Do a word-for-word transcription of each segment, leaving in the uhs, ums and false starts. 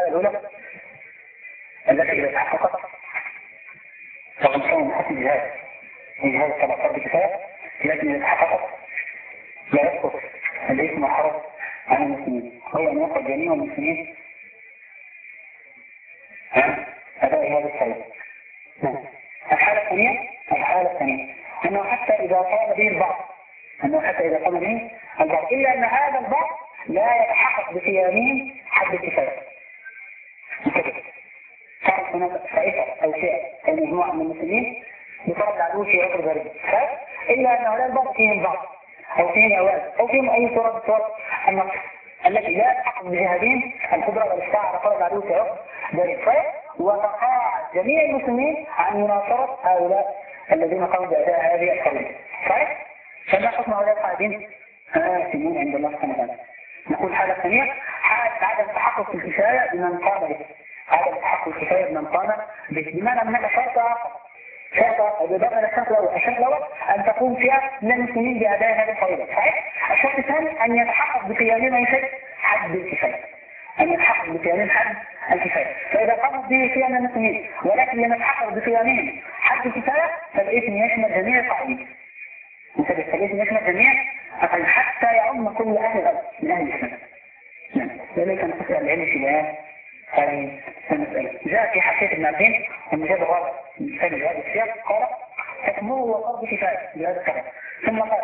الأولى التي إذا تحققت فقد كان حسن جهاد جهاد طبعا فرض كفاية، لكن إذا تحققت لا يسقط الإثم والحرج عن المسلمين، وهي أن يقع جميع المسلمين عن أداء هذا الخير. الحالة الثانية الحالة الثانية أنه حتى إذا قام به البعض أنه حتى إذا قام به البعض إلا أن هذا البعض لا يتحقق بقيامه حد الكفاية. كانت هناك طائفة أو شيء أو مجموعة من المسلمين بفرض العدو في عقر ذلك، إلا أن هؤلاء البعض فيهم بعض أو فيهم أواد أو فيهم أي صورة بصور النقص التي لا تحقق بجهادين القدرة والاستطاعة على فرض العدو في عقر ذلك، وتقاعد جميع المسلمين عن مناصرة هؤلاء الذين قاموا بأداء هذه القضية. صحيح؟ فما حكم هؤلاء القاعدين؟ آثمون عند الله سبحانه وتعالى. نقول الحالة الثانية حالة عدم تحقق الكفاية بمن قام به. عدم تحقق الكفاية بمن قام به بمعنى أنك شرط آخر شرط ببطل الشرط الأول الشرط الأول أن تقوم فيها من المسلمين بأداء هذه الفريضة. صحيح؟ الشرط الثاني أن يتحقق بقيامهم شيء حد الكفاية، أن يتحقق بقيامهم حد الكفاية. فإذا قامت به قيام المسلمين ولكن لم يتحقق بقيامهم حد الكفاية فالإثم يشمل جميع القائمين. فالإثم يشمل جميع حتى يعم كل أهل الأرض من أهل الإسلام. ذلك نستطيع العلم في بيان هذه المسألة. جاء في حديث ابن عبدين المجال الرابع من كتاب هذا السياق قال حكمه وفرض كفاية بهذا الكلام، ثم قال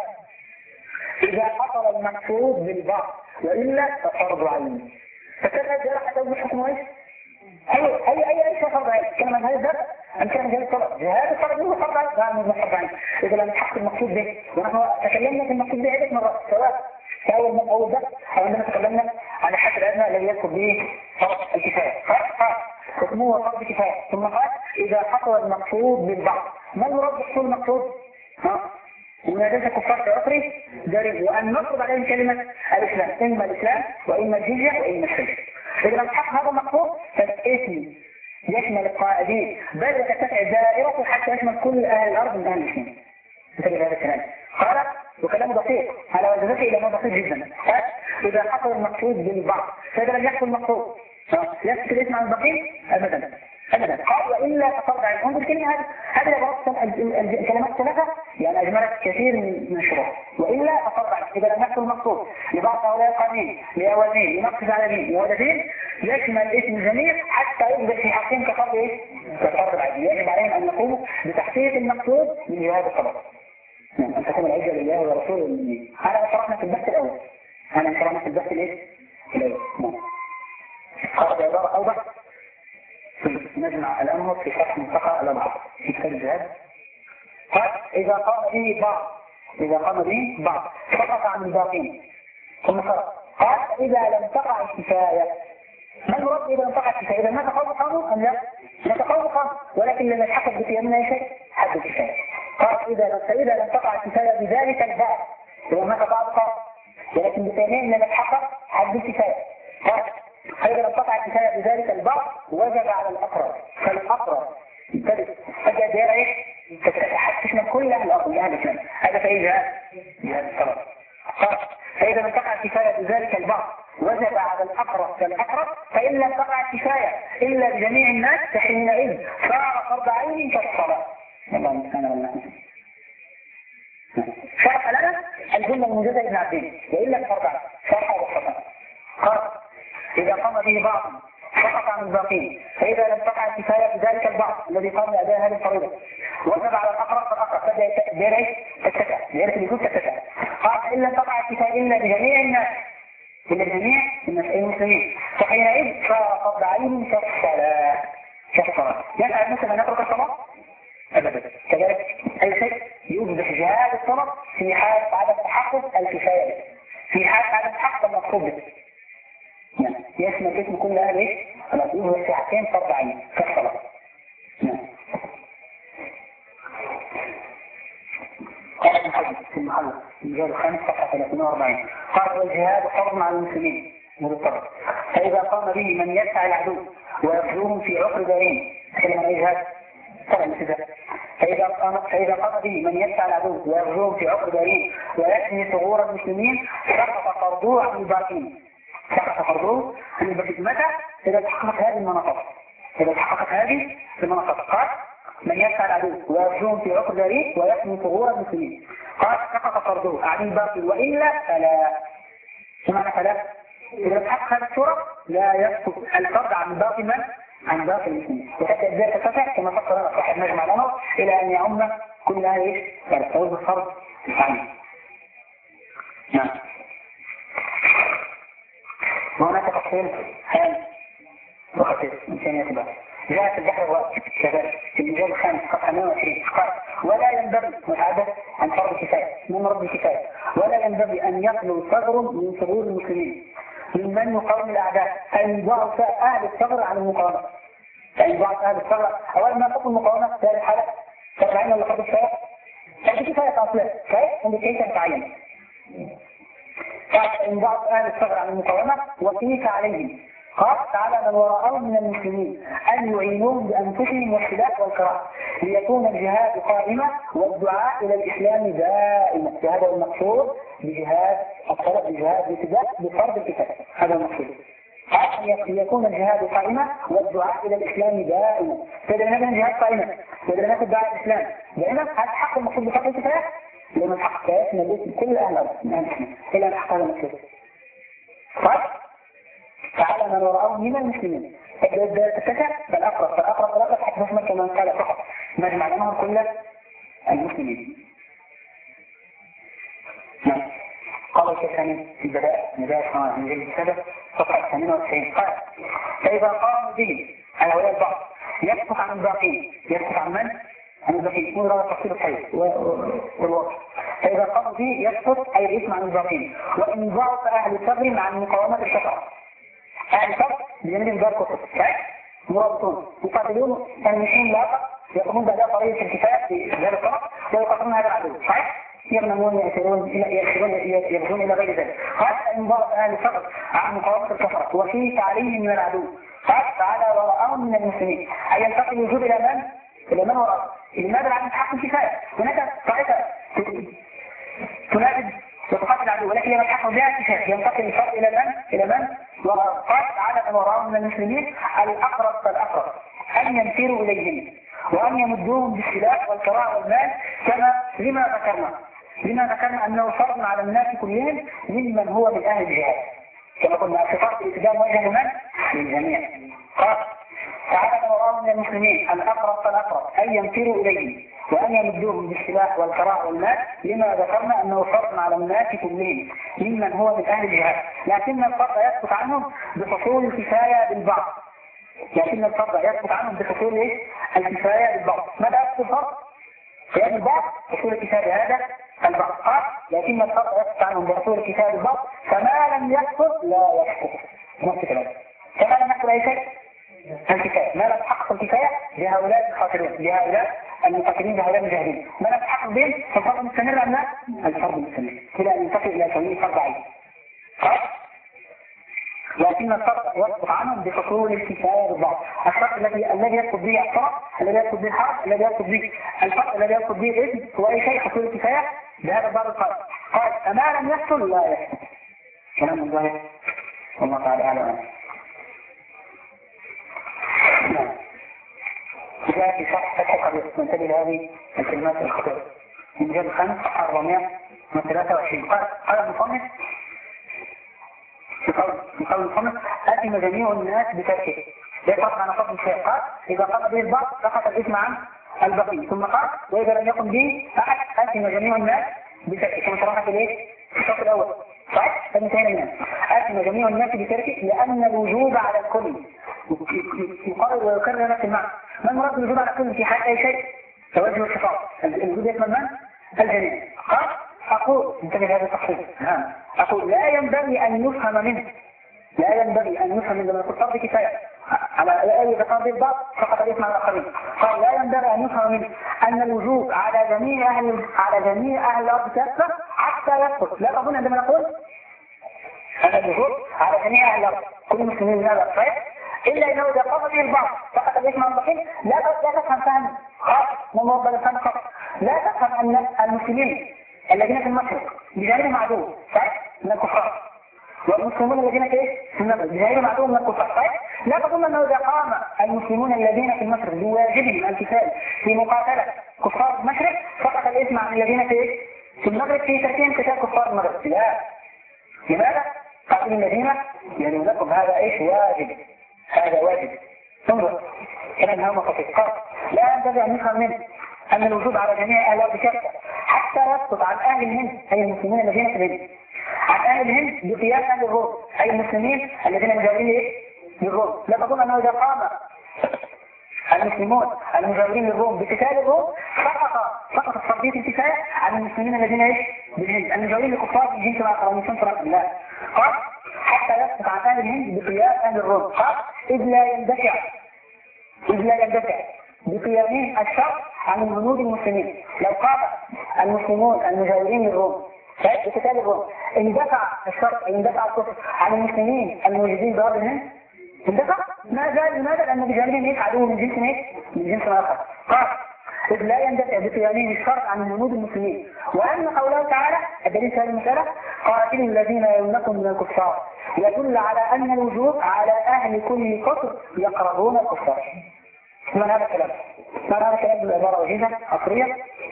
إذا حصل المقصود بالبعض وإلا ففرض عين. فكذا جاء حتى يقول حكمه ايش؟ أي أي أي أي فرض عين. كلمة هذا الدرس أن كان جهاد الفرض جهاد الفرض هو فرض عين لا مو فرض عين. إذا لم يتحقق المقصود به، ونحن تكلمنا في المقصود به عدة مرات سواء في أول من أول درس أو عندما تكلمنا عن الحد الأدنى الذي يدخل به فرض الكفاية. قال حكمه وفرض كفاية، ثم قال إذا حصل المقصود بالبعض. ما المراد بحصول المقصود؟ ها؟ منادسة كفار في عقره جريب وأن نفرض عليهم كلمة الإسلام، إما الإسلام وإما الجزية وإما الشرك. إذا لم تحقق هذا المقصود فالإثم يشمل القائدين بل تتسع دائرته حتى يشمل كل أهل الأرض من أهل الإسلام. مثل هذا الكلام قال وكلامه دقيق على وجهته إلى ما دقيق جدا. قال إذا حصل المقصود بالبعض فإذا لم يحصل المقصود يسكت الإثم عن البقية أبدا أبدا. قال وإلا تفرض عن انظر الكلمة هذه هذه عبارة الكلمات الثلاثة يعني أجملت كثير من الشروط. وإلا تفرض عن إذا لم يحصل المقصود لبعض هؤلاء القانين لأولين لنقص على وهدفين يشمل الإثم الجميع حتى يبدأ في حقهم كفرض إيه؟ كفرض العدل. يجب عليهم أن يقوموا بتحقيق المقصود من هذا الطلب. أن تكون العزة لله ورسوله المؤمنين. هذا شرحنا في البحث الأول. هذا شرحنا في البحث الإيه؟ الأول. قال بعبارة أوضح نجمع الأمر في شرح منطقة الأمر في كتاب الجهاد. قال إذا قام به بعض إذا قام به بعض سقط عن الباقين. ثم قال إذا لم تقع الكفاية. ما المراد إذا لم تقع الكفاية؟ إذا ما تقوم قاموا أم لا؟ لا تقوم قاموا ولكن لم يتحقق بقيامنا شيء حد الكفاية. قال إذا فإذا لم تقع الكفاية بذلك البعض إذا ما تقع قام ولكن بقيامنا لم يتحقق حد الكفاية. قال فإذا لم تقع الكفاية بذلك البعض وجب على الأقرب فالأقرب يبتدئ حاجة دائرة إيه؟ تشمل كل أهل الأرض أهل الإسلام. هذا فإيه جهاد؟ جهاد الصلاة. قال فإذا لم تقع الكفاية بذلك البعض وجب على الأقرب فالأقرب فإن لم تقع الكفاية إلا بجميع الناس فحينئذ صار فرض عين كالصلاة. الله المستعان والله. شرح لنا الجملة الموجودة ابن عبدين وإلا فرض عين شرح وصفا. قال إذا قام به بعض سقط عن الباقين فإذا لم تقع الكفاية بذلك البعض الذي قام بأداء هذه الفريضة وجب على الأقرب فالأقرب تبدأ دائرة تتسع دائرة الوجود تتسع. قال إن لم تقع الكفاية إلا بجميع الناس إلا جميع المسلمين فحينئذ فرض عين كالصلاة كالصلاة. يسأل مثل أن يترك الصلاة؟ أبدا. كذلك أي شيء يوجد جهاد الصلاة في حال عدم تحقق الكفاية في حال عدم تحقق المطلوب به. يعني يشمل اسم كل أهل إيه؟ الأصول في حقين فرض عين كالصلاة. قال ابن حجر في المحلة المجال الخامس صفحة ثلاثمائة وأربعين قال والجهاد فرض على المسلمين مضطر فإذا قام به من يسعى العدو ويخذوهم في عقر دارين كلمة الجهاد طبعا كذا فإذا قام فإذا قام به من يسعى العدو ويخذوهم في عقر دارين ويثني ثغور المسلمين سقط فرضوه عن الباقين سقط فرضه عن البقية. متى؟ إذا تحققت هذه المناطق. إذا تحققت هذه المناطق. قال من يسعى العدو ويرجوهم في عقر ذلك ويحمي ثغور المسلمين. قال سقط فرضه عن الباطل وإلا فلا. شو معنى فلا؟ إذا تحقق هذه الصورة لا يسقط الفرض عن باطل من؟ عن باطل المسلمين. وحتى ذلك تفتح كما فكر صاحب مجمع الأمر إلى أن يعم كل هذه الفرض الفرض عنه. نعم. وهناك تفصيل هام وخطير من ثانية بعض. جاءت البحر كذلك في المجال الخامس صفحة مئة وعشرين قال ولا ينبغي متعدد عن فرض الكفاية من رب الكفاية ولا ينبغي أن يخلو ثغر من ثغور المسلمين ممن يقاوم الأعداء فإن ضعف أهل الثغر عن المقاومة. فإن ضعف أهل الثغر أولا ما تقول المقاومة في هذه الحالة تبعين ولا فرض الكفاية؟ فرض الكفاية أصلا كيف؟ عند كيف متعين. فإن ضعف أهل الثغر عن المقاومة وكيف عليهم. قال تعالى من وراءهم من المسلمين أن يعينوهم بأنفسهم والسلاح والكراهة ليكون الجهاد قائمة والدعاء إلى الإسلام دائما. هذا المقصود بجهاد الطلب بجهاد الابتداء بفرض الكفاية. هذا المقصود. قال ليكون الجهاد قائمة والدعاء إلى الإسلام دائما. فإذا هذا الجهاد قائمة وإذا هذا الدعاء الإسلام دائما هذا حق المقصود بفرض الكفاية لأن الحق كيف من كل أهل الأرض إلى أن حق هذا المقصود. طيب تعالى من وراءهم من المسلمين إذا تتكى فالأقرب فالأقرب فالأقرب حتى نسمى كما قال فقط مجمع لهم كل المسلمين. نعم. قال الثاني في البداية بداية من جلد السبب صفحة ثمانية وتسعين قال فإذا قاموا به على هؤلاء البعض يسقط عن الباقين. يسقط عن من؟ عن الباقين. يكون رأى التفصيل الحي والوضع. فإذا قاموا به يسقط أي الاسم عن الباقين وإن ضعف أهل الثغر عن مقاومة الشفاعة. أهل الثغر بجانب الدار كفر مرابطون يقاتلون تنميحين لاقة يقومون بأداء طريقة الكفاية في هذا الطرف ويقاتلون هذا العدو. صحيح؟ يغنمون يأثرون يبغون إلى غير ذلك. قال إن ضعف أهل الثغر عن مقاومة الكفرة وفي تعليم من العدو. قال تعالى وراءهم من المسلمين أي ينتقل الوجود إلى من؟ إلى من وراء. لماذا العدو حق الكفاية؟ هناك طائفة تنادي وتقاتل العدو ولكن لما تحقق بها الكفاية ينتقل الفرق إلى من؟ إلى من؟ وراء. قال تعالى من وراءهم من المسلمين الأقرب فالأقرب أن ينفروا إليهم وأن يمدوهم بالسلاح والكراء والمال كما لما ذكرنا. لما ذكرنا أنه فرض على الناس كلهم ممن هو من أهل الجهاد كما قلنا صفات الإتجاه موجه من؟ للجميع. قال تعالى من وراءهم من المسلمين الأقرب فالأقرب أن ينفروا إليهم وأن يمدوهم بالسلاح والكراء والمال لما ذكرنا أنه فرض على الناس كلهم ممن هو من أهل الجهاد لكن الفرض يسقط عنهم بحصول الكفاية بالبعض. لكن الفرض يسقط عنهم بحصول إيه؟ الكفاية بالبعض. ماذا يسقط الفرض؟ قيام البعض حصول الكفاية هذا البعض. قال لكن الفرض يسقط عنهم بحصول الكفاية بالبعض فما لم يسقط لا يسقط. نفس الكلام. كما لم يحصل أي شيء الكفاية. ما لم تحقق الكفاية لهؤلاء الخاسرين لهؤلاء المقاتلين بهؤلاء المجاهدين ما لم تحقق بهم فالفرض مستمر أم لا؟ الفرض مستمر إلى أن ينتقل إلى كونه فرض عين. لكن الفرض يسقط عنهم بحصول الكفاية بالبعض. الفرق الذي الذي يسقط به الفرق الذي يسقط به الحرب الذي يسقط به الفرق الذي يسقط به الاسم هو أي شيء حصول الكفاية بهذا البعض الفرق. قال فما لم يحصل لا يحصل. كلام الله والله تعالى أعلم. جاء في شرح فتح القدير ننتبه لهذه الكلمات الخطيرة من جهة الخامس أربعمائة وثلاثة وعشرين. قال قال المصنف في قول في قول المصنف أثم جميع الناس بتركه. ده فرق عن فضل الشيء. قال إذا قام به البعض سقط الإثم عن البقي. ثم قال وإذا لم يقم به أحد أثم جميع الناس بتركه كما شرحنا في الإيه؟ في الشوط الأول. صحيح؟ فمثال الناس أثم جميع الناس بتركه لأن الوجوب على الكل يقرر ويكرر نفس المعنى. ما المراد بالوجوب على الكل في حال أي شيء؟ توجه الصفات. الوجوب يشمل من؟ الجميع. قال أقول انتبه لهذا التفصيل. أقول لا ينبغي أن يفهم منه لا ينبغي أن يفهم منه لما يقول فرض كفاية على أي ذكر بالبعض فقط يسمع الآخرين. قال لا ينبغي أن يفهم منه أن الوجوب على جميع أهل على جميع أهل الأرض كافة حتى يسقط. لا أظن عندما نقول أن الوجوب على جميع أهل الأرض كل المسلمين من هذا الصيف إلا إنه إذا قام به البعض فقط يسمع البقين لا لا تفهم فهم خاص ممرض لسان خاص. لا تفهم أن المسلمين الذين في المشرق بجانب معدوم صحيح من الكفار والمسلمون الذين كيف غير معدوم من الكفار. طيب لا تظن انه اذا قام المسلمون الذين في المشرق بواجبهم القتال في مقاتله كفار المشرق سقط الاثم عن الذين في في المغرب في تركهم قتال كفار المغرب. لا. لماذا؟ قاتلوا الذين يلونكم. هذا ايش؟ واجب. هذا واجب. انظر كلام هم خطيئات. لا ينبغي ان نفهم منه ان الوجوب على جميع اهل الارض كافه حتى يسقط عن اهل الهند اي المسلمين الذين في الهند، عن اهل الهند بقياس اهل الروم اي المسلمين الذين مجاورين للروم. لا تظن انه اذا قام المسلمون المجاورين للروم بقتال الروم سقط سقط الفرضيه الكفايه عن المسلمين الذين ايش؟ بالهند المجاورين للكفار من جنس مع قوانين فرق الله. قال حتى يسقط عن اهل الهند بقياس اهل الروم. قال اذ لا يندفع اذ لا يندفع بقيامهم الشر عن الجنود المسلمين. لو قام المسلمون المجاورين للروم بقتال الروم اندفع الشر اندفع الكفر عن المسلمين الموجودين بأرض الهند اندفع. ما زال لماذا؟ لأن بجانبهم هيك عدو من جنس ايه؟ من جنس آخر. قال إذ لا يندفع بقيامهم الشر عن جنود المسلمين. وأن قوله تعالى الدليل في هذه المسألة قاتلوا الذين يلونكم من الكفار يدل على أن الوجوب على أهل كل قطر يقربون الكفار. من هذا الكلام؟ من هذا الكلام بالعبارة وجيزة عصرية؟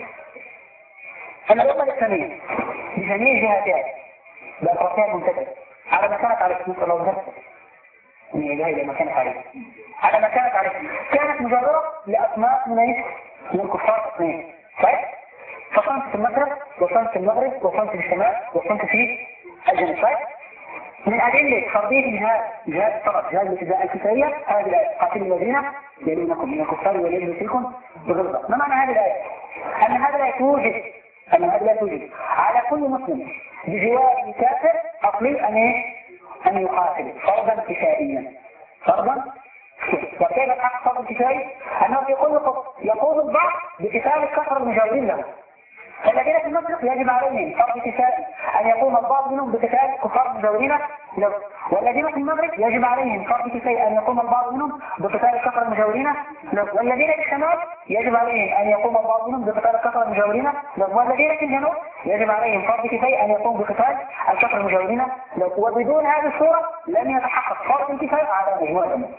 أن الأمة الإسلامية بجميع جهاتها بأطرافها المنتدى على ما كانت عليه نسأل الله الغفر من إله إلى ما كانت عليه على ما كانت عليه كانت مجررة لأسماء من إيه؟ من الكفار اثنين. طيب فصنت في المغرب وصنت في المغرب وصنت في الشمال وصنت في الجنوب. طيب من أدلة فرضية الجهاد جهاد الطرف جهاد الابتداء الكفاية هذه الآية قاتلوا الذين يلونكم من الكفار وليجدوا فيكم بغلظة. ما معنى هذه الآية؟ أن هذا لا توجد أن هذا لا توجد على كل مسلم بجوار كافر أصلي أن إيه؟ أن يقاتل فرضا كفائيا فرضا. وكيف الحق فرض كفائي؟ أنه في كل قطر يقوم البعض بقتال الكفر المجاورين له. فالذين في المشرق يجب عليهم فرض كفائي أن يقوم البعض منهم بقتال كفار المجاورين له، والذين في المغرب يجب عليهم فرض كفائي أن يقوم البعض منهم بقتال الكفر المجاورين له، والذين في الشمال يجب عليهم أن يقوم البعض منهم بقتال الكفر المجاورين له، والذين في الجنوب يجب عليهم فرض كفائي أن يقوم بقتال الكفر المجاورين له. وبدون هذه الصورة لن يتحقق فرض الكفاية على مجموعة الأمة.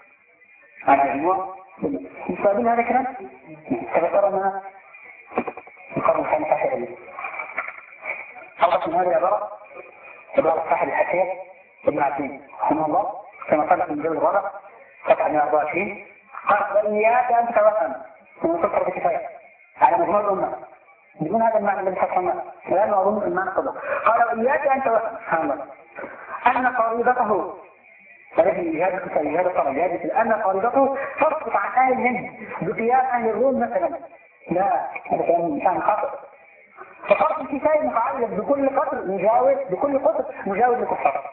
على مجموعة مستقبل هذا الكلام تذكر أننا القرن الثاني عشر اليوم. حرص من هذه العبارة عبارة صاحب الحكاية ابن عثمان رحمه الله كما قال في الجزء الرابع صفحة مئة وأربعة وعشرين قال وإياك أن تتوهم من تفرض كفاية على مجموع الأمة بدون هذا المعنى الذي فصلناه لأنه أظن المعنى قبل. قال وإياك أن تتوهم سبحان الله أن فريضته فلكن جهاد الكفاية جهاد الطلب جهاد أن فريضته تسقط عن أهل الهند بقيام أهل الروم مثلا. لا هذا كلام إنسان خاطئ. ففرض الكفاية متعلق بكل قطر مجاور بكل قطر مجاور للكفار.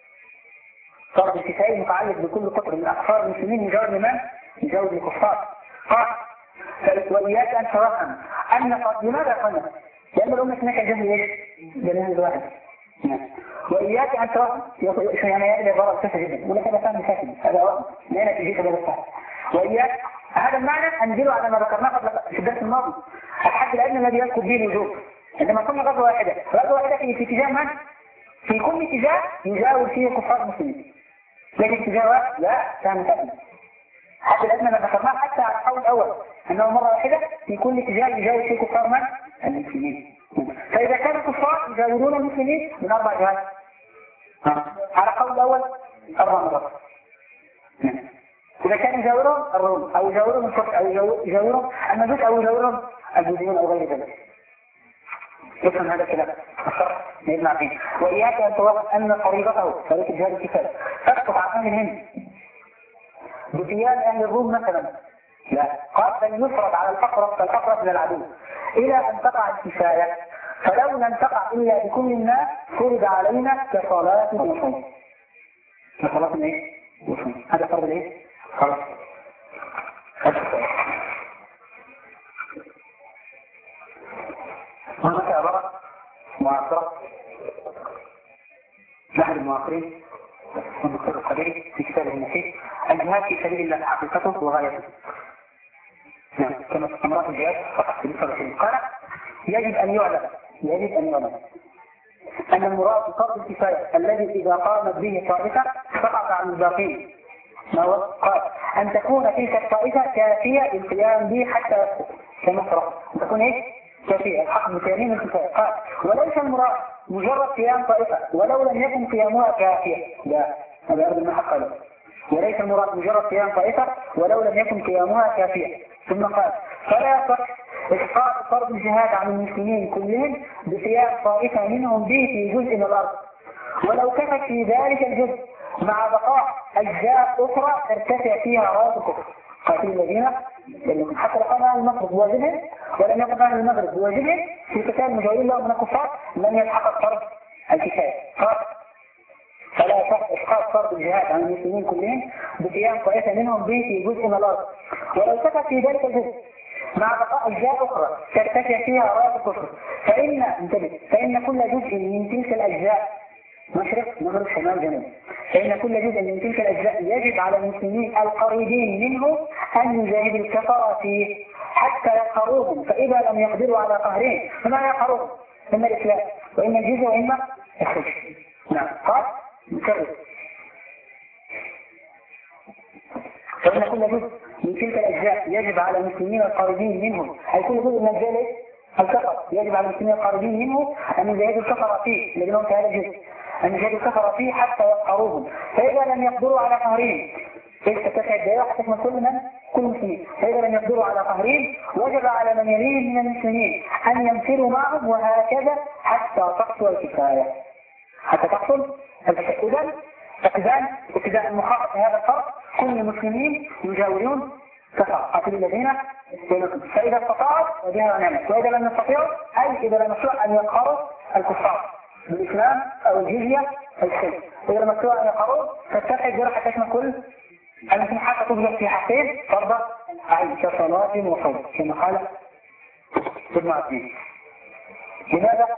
فرض الكفاية متعلق بكل قطر من أكثر المسلمين مجاور لمن؟ مجاور للكفار. قال وإياك أن تتوهم أن لماذا قلنا؟ لأن الأمة هناك جهل ايش؟ جهل الواحد. وإياك أن تتوهم يعني هذه العبارة بسيطة جدا ولكن مثلا مساكن هذا وهم لا نتيجة هذا الصحيح. وإياك هذا المعنى أنزله على ما ذكرناه قبل في الدرس الماضي الحد الأدنى الذي يذكر به الوجوب عندما كنا غزوة واحدة غزوة واحدة في اتجاه من؟ في كل اتجاه يجاور فيه كفار المسلمين لكن اتجاه واحد لا كان متأمل. الحد الأدنى ما ذكرناه حتى على القول الأول أنه مرة واحدة في كل اتجاه يجاور فيه كفار من؟ المسلمين. فإذا كان الكفار يجاورون المسلمين من أربع جهات على القول الأول أربع مرات. إذا كان يجاورهم الروم أو يجاورهم الكفر أو يجاورهم المجوس أو يجاورهم البوذيون أو غير ذلك. يفهم هذا الكلام ابن عقيل. وإياك أن توقف أن فريضته فريضة جهاد الكفاية تسقط عن أهل الهند بقيام أهل الروم مثلا. لا قال بل يفرض على الفقرة كالفقرة من العدو إلى أن تقع الكفاية فلو لم تقع إلا بكل الناس فرض علينا كصلاة وصوم. كصلاة إيه؟ وصوم. هذا فرض إيه؟ خلاص. هناك عبارة معاصرة لأحد المعاصرين والدكتور القديري في كتابه النحيف الجهاد في سبيل الله حقيقته وغايته. نعم كما استمرت الجهاد فقط في الفرق قال يجب أن يعلم يجب أن يعلم أن المراد بفرض الكفاية الذي إذا قامت به طائفة سقط عن الباقين. ما هو؟ قال أن تكون تلك الطائفة كافية للقيام به حتى يسقط كما شرح، أن تكون إيه؟ كافية الحق بتأمين الكفاية. قال وليس المراد مجرد قيام طائفة ولو لم يكن قيامها كافية، لا هذا أرض المحق له. وليس المراد مجرد قيام طائفة ولو لم يكن قيامها كافية. ثم قال فلا يصح إسقاط فرض الجهاد عن المسلمين كلهم بقيام طائفة منهم به في جزء من الأرض ولو كفت في ذلك الجزء مع بقاء أجزاء أخرى ترتفع فيها راية الكفر. قاتل الذين حتى لو قام أهل المغرب بواجبهم ولم يقم أهل المغرب بواجبهم في قتال المجاورين لهم من الكفار لم يتحقق فرض الكفاية. قال فلا يصح إسقاط فرض الجهاد عن المسلمين كلهم بقيام طائفة منهم به في جزء من الأرض ولو كفت في ذلك الجزء مع بقاء أجزاء أخرى ترتفع فيها راية الكفر. فإن انتبه فإن كل جزء من تلك الأجزاء مشرق مغرب شمال جنوب فإن كل جزء من تلك الأجزاء يجب على المسلمين القريبين منه أن يجاهدوا الكفار فيه حتى يقهروهم، فإذا لم يقدروا على قهرهم فما يقهروهم؟ إما الإسلام وإما الجزء وإما الخروج. نعم قال نكرر فإن كل جزء من تلك الأجزاء يجب على المسلمين القريبين منه، أي كل جزء من الأجزاء الكفر يجب على المسلمين القريبين منه أن يجاهدوا الكفر فيه لأنهم في هذا الجزء أن يجاهدوا الكفر فيه حتى يقهروهم، فإذا لم يقدروا على قهرهم إذ تتسع الدائرة حتى تشمل كل من كل مسلمين، فإذا لم يقدروا على قهرهم وجب على من يليهم من المسلمين أن ينفروا معهم وهكذا حتى تحصل الكفاية حتى تحصل الكفاية. إذن اقتداء اقتداء المخاطب في هذا الفرق كل المسلمين يجاورون كفر قاتل الذين فإذا استطاعوا وبها ونعمت، وإذا لم يستطيعوا أي إذا لم يستطيعوا أن يقهروا الكفار بالإسلام أو الجزية أو الشرك، إذا لم يستطيعوا أن يقهروا فتتحد جرح تشمل كل التي حتى تبلغ في حقين فرض عين كصلاة وصوم كما قال ابن عبدين. لماذا؟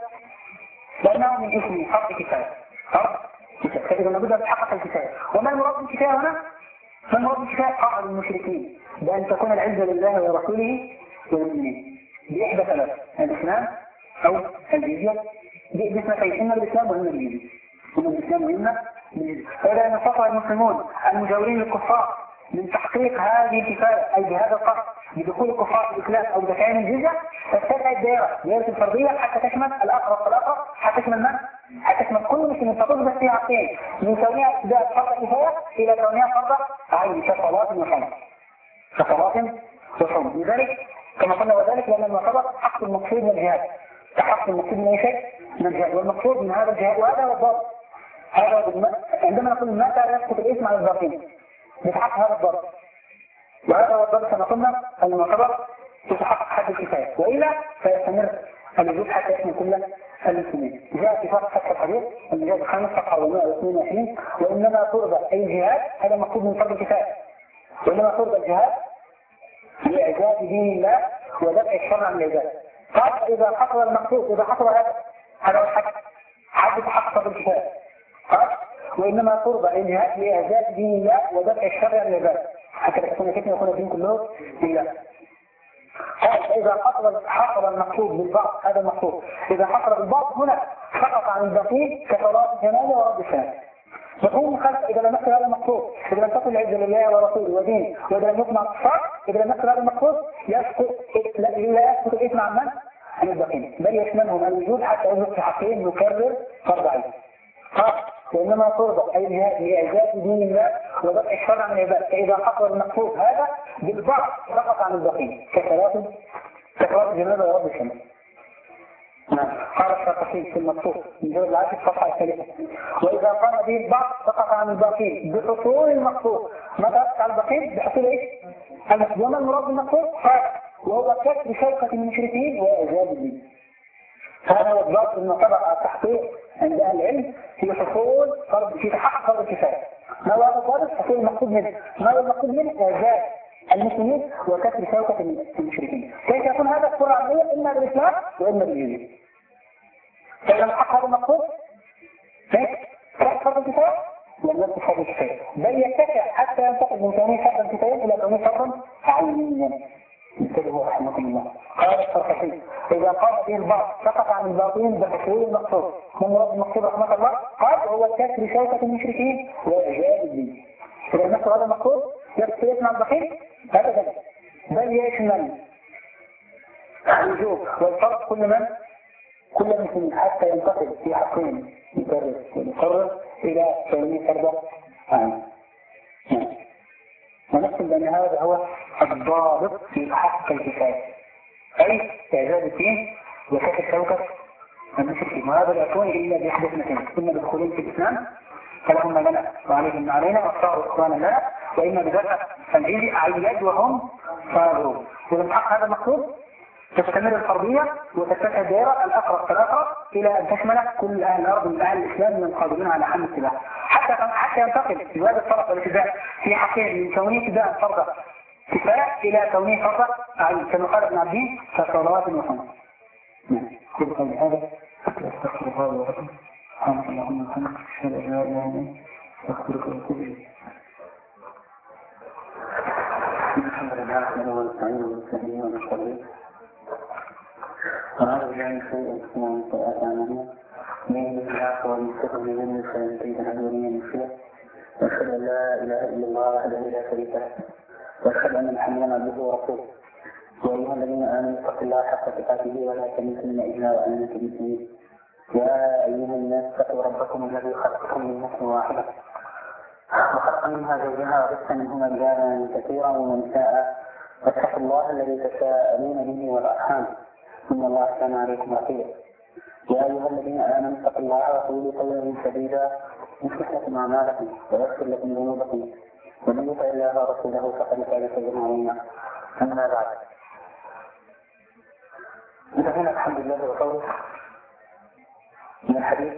لأنه من اسم فرض كفاية فرض كفاية، فإذا لابد أن تحقق الكفاية. وما المراد بالكفاية هنا؟ ما المراد بالكفاية؟ قاعد المشركين بأن تكون العزة لله ورسوله والمؤمنين بإحدى ثلاث الإسلام أو الجزية باثنتين إما بالإسلام وإما بالجزية إما بالإسلام وإما بالجزية. فإذا لم يستطع المسلمون المجاورين للكفار من تحقيق هذه الكفاية أي بهذا القصد بدخول الكفار في الإسلام أو بدفعهم الجزية تتسع الدائرة دائرة الفردية حتى تشمل الأقرب فالأقرب حتى تشمل من؟ حتى تشمل كل مسلم فتضبط فيها حقين من كونها ابتداء فرض كفاية إلى كونها فرض عين كصلاة وصوم كصلاة وصوم. لذلك كما قلنا وذلك لأن المعتبر حق المقصود من الجهاد حق المقصود من أي شيء من الجهاد والمقصود من هذا الجهاد وهذا هو الضابط. هذا عندما نقول متى يسقط الاسم على الباقين بتحقق هذا الضابط وهذا هو الضابط كما قلنا المعتبر تتحقق حد الكفاية وإلا فيستمر الوجود حتى يشمل كل المسلمين. جاء في فتح الحديث المجال الخامس صفحة أربعمائة واثنين وعشرين وإنما ترضى أي جهاد هذا مقصود من فرض الكفاية وإنما ترضى الجهاد لإعجاز دين الله ودفع الشر عن العباد. قال إذا حصل المقصود إذا حصل هذا هذا الحق حد تحقق فرض الكفاية. قال وإنما ترضى الجهاد لإعجاز دين الله ودفع الشر عن العباد حتى تكون كتنا يكون الدين كله لله. قال إذا حصل حصل المقصود بالبعض هذا المقصود إذا حصل بالبعض هنا سقط عن الباقين كصلاة الجنازة ورد السلام. مفهوم خلف إذا لم يحصل هذا المقصود إذا لم تكن العزة لله ورسوله ودين وإذا لم يقمع الصفات إذا لم يحصل هذا المقصود يسقط لا يسقط الإثم عن من؟ عن الباقين بل يشملهم الوجود حتى يظهر في حقين يكرر فرض عين. قال وإنما ترضى أي لإعجاز دين الله ودفع الشر عن العباد فإذا حصل المقصود هذا بالبعض سقط عن الباقين كصلاة كصلاة الجنازة ورد السلام. قال الشرقسي في المقصود من جواب العاشر الصفحة الثالثة وإذا قام به البعض سقط عن الباقين بحصول المقصود. متى سقط عن الباقين؟ بحصول إيش؟ المقصود. وما المراد بالمقصود؟ قال وهو كسر شوكة المشركين وإعجاز الدين. هذا هو الضابط المعتبر التحقيق عند أهل العلم في حصول فرض في تحقق فرض الكفاية. ما هو هذا الضابط؟ حصول المقصود منه. ما هو المقصود منه؟ إعجاز المسلمين وكسر شوكة المشركين. كيف يكون هذا الصورة عملية إما بالإسلام وإما بالجزية. فإذا الحق هذا المقصود كيف فرض الكفاية لم يكن فرض الكفاية بل يتسع حتى ينتقل من كونه فرض الكفاية إلى كونه فرضا عينيا. انتبهوا رحمكم الله. قال الشرقسي إذا إذا قام به البعض سقط عن الباطين بحصول المقصود. من مراد المقصود رحمة الله قال هو كسر شوكة المشركين وإعجاب الدين. إذا نفسه هذا المقصود يسمع البخيل أبدا، بل يشمل الوجوب والفرق كل من كل المسلمين حتى ينتقل في حقهم يكرر ويقرر إلى كونه فرض عام. ونقصد بأن هذا هو الضابط في حق الكفاية، أي إعجاب الدين وكسر شوكة المشركين. وهذا لا يكون إلا بإحدى اثنتين: إما بدخولهم في الإسلام فلهم ما لنا وعليهم ما علينا واختاروا إخوانا لنا، وإما بدفع الجزية على اليد وهم صابرون. ولم حق هذا المقصود تستمر الفرضية وتتسع دائرة الأقرب فالأقرب إلى أن تشمل كل أهل الأرض من أهل الإسلام من القادمين على حمل السلاح، حتى حتى ينتقل في هذا الفرق والابتداء في حقين من كونه ابتداء فرض كفاية إلى كونه فرض عين، كما قال ابن عبدين كصلوات وصلاة. كل قول هذا أستغفر الله ولكم. سبحانك اللهم وبحمدك أشهد أن لا إله إلا أنت أستغفرك وأتوب إليك. الحمد لله نحمده ونستعينه ونستهديه ونستغفره ونعوذ بالله من شرور أنفسنا ومن سيئات أعمالنا، من يهده الله فهو المهتدي ومن يضلل فلن تجد له وليا مرشدا، وأشهد أن لا إله إلا الله وحده لا شريك له، وأشهد أن محمدا عبده ورسوله. يا أيها الذين آمنوا اتقوا الله حق تقاته ولا تموتن إلا وأنتم مسلمون. يا أيها الناس اتقوا ربكم الذي خلقكم من نفس واحدة وخلق منها زوجها وبث منهما رجالا كثيرا ونساء، واتقوا الله الذي تساءلون به والأرحام إن الله كان عليكم رقيبا. يا أيها الذين آمنوا اتقوا الله وقولوا قولا سديدا يصلح لكم أعمالكم ويغفر لكم ذنوبكم، ومن يطع الله ورسوله فقد فاز فوزا عظيما. أما بعد، انتهينا الحمد لله وقوله من الحديث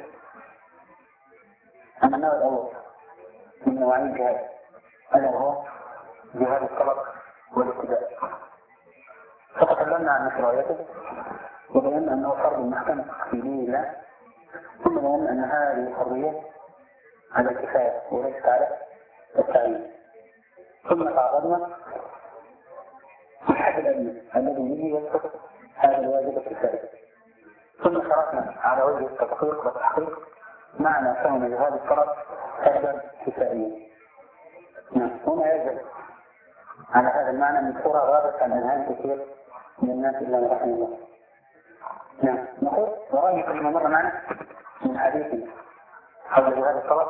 عن النوع الأول من نوعي الجهاد، ألا وهو جهاد الطلب والابتداء. فتكلمنا عن مشروعيته وبينا أنه فرض محكم في دين الله، ثم بينا أن هذه الحرية على الكفاية وليست على التعيين، ثم تعرضنا الحد الأدنى الذي به يسقط هذا الواجب الكفاية، ثم شرحنا على وجه التدقيق والتحقيق معنى فهم جهاد الطلب فرضا كفائيا. هنا يجب على هذا المعنى أن الصورة غابت عن أذهان كثير من الناس إلا من رحمه الله. نعم، نقول ورأي كل ما مر معنا من حديث حول جهاد الطلب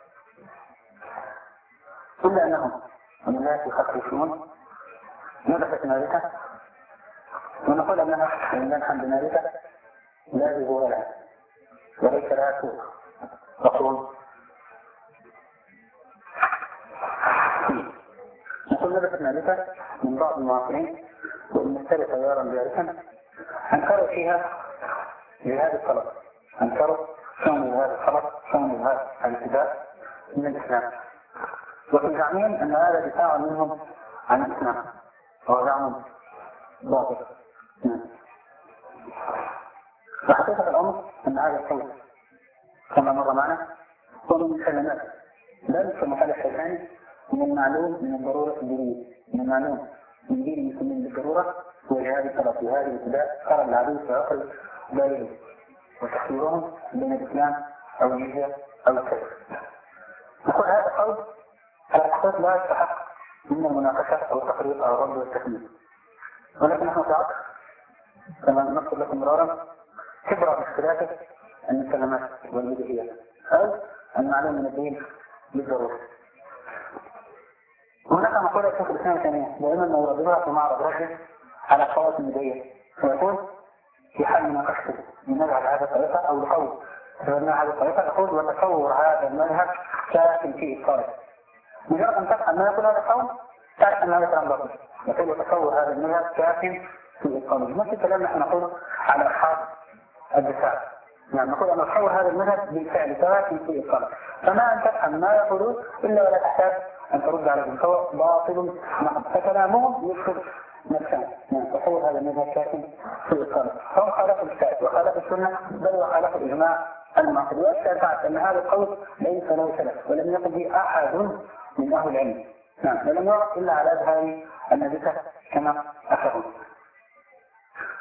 إلا أنهم من الناس يخففون نبحث مالكة، ونقول أنها إن الحمد مالكة لا ظهور لها وليس لها سوق رسول. نقول نبحث مالكة من بعض المعاصرين والمختلف تيارا بذلك أنكروا فيها جهاد الطلب، أنكروا كون جهاد الطلب كون جهاد الابتداء من الإسلام، وفي زعمهم أن هذا دفاع منهم عن الإسلام وهو زعم باطل. وحقيقة الأمر أن هذا القول كما مر معنا هو من المسلمات، بل كما قال الشيخاني من المعلوم من الضرورة الدينية، من المعلوم من دين المسلمين بالضرورة هو جهاد الطلب في هذه الابتداء خرج العدو في عقل بالغ وتخييرهم بين الإسلام أو الجزية أو الكفر. نقول هذا القول على الحقيقة لا يستحق من المناقشة أو التقرير أو الرد والتكميل، ولكن نحن في عقل كما نقول لكم مرارا كبر باختلافه المسلمات والبديهيات أو المعلوم من الدين بالضرورة. وهناك مقولة شيخ الإسلام الثانية دائما نوردها في معرض رجل على الخواص المدية، ويقول في حال مناقشته لنجعل هذا الطريقة أو القول فإنها هذه الطريقة يقول وتصور هذا المنهج كافٍ في إفكاره. مجرد أن تفهم ما يقول هذا القول تعرف أن هذا كلام باطل، يقول وتصور هذا المنهج كافٍ في إفكاره. نفس الكلام نحن نقول على أصحاب الدفاع، يعني نقول أن نتصور هذا المنهج بالفعل كافٍ في إفكاره، فما أن تفهم ما يقولون إلا ولا تحتاج أن ترد عليهم، فهو باطل محض، فكلامهم يفسد نفسه. يعني تصور هذا المنهج كافٍ في إفكاره، فهو خالف الكتاب وخالف السنة بل وخالف الإجماع المعقد. وأكثر تعرف أن هذا القول ليس له سلف ولم يقل به أحد من أهل العلم، نعم، ولم يرد إلا على أذهان النبي كما أخذوا.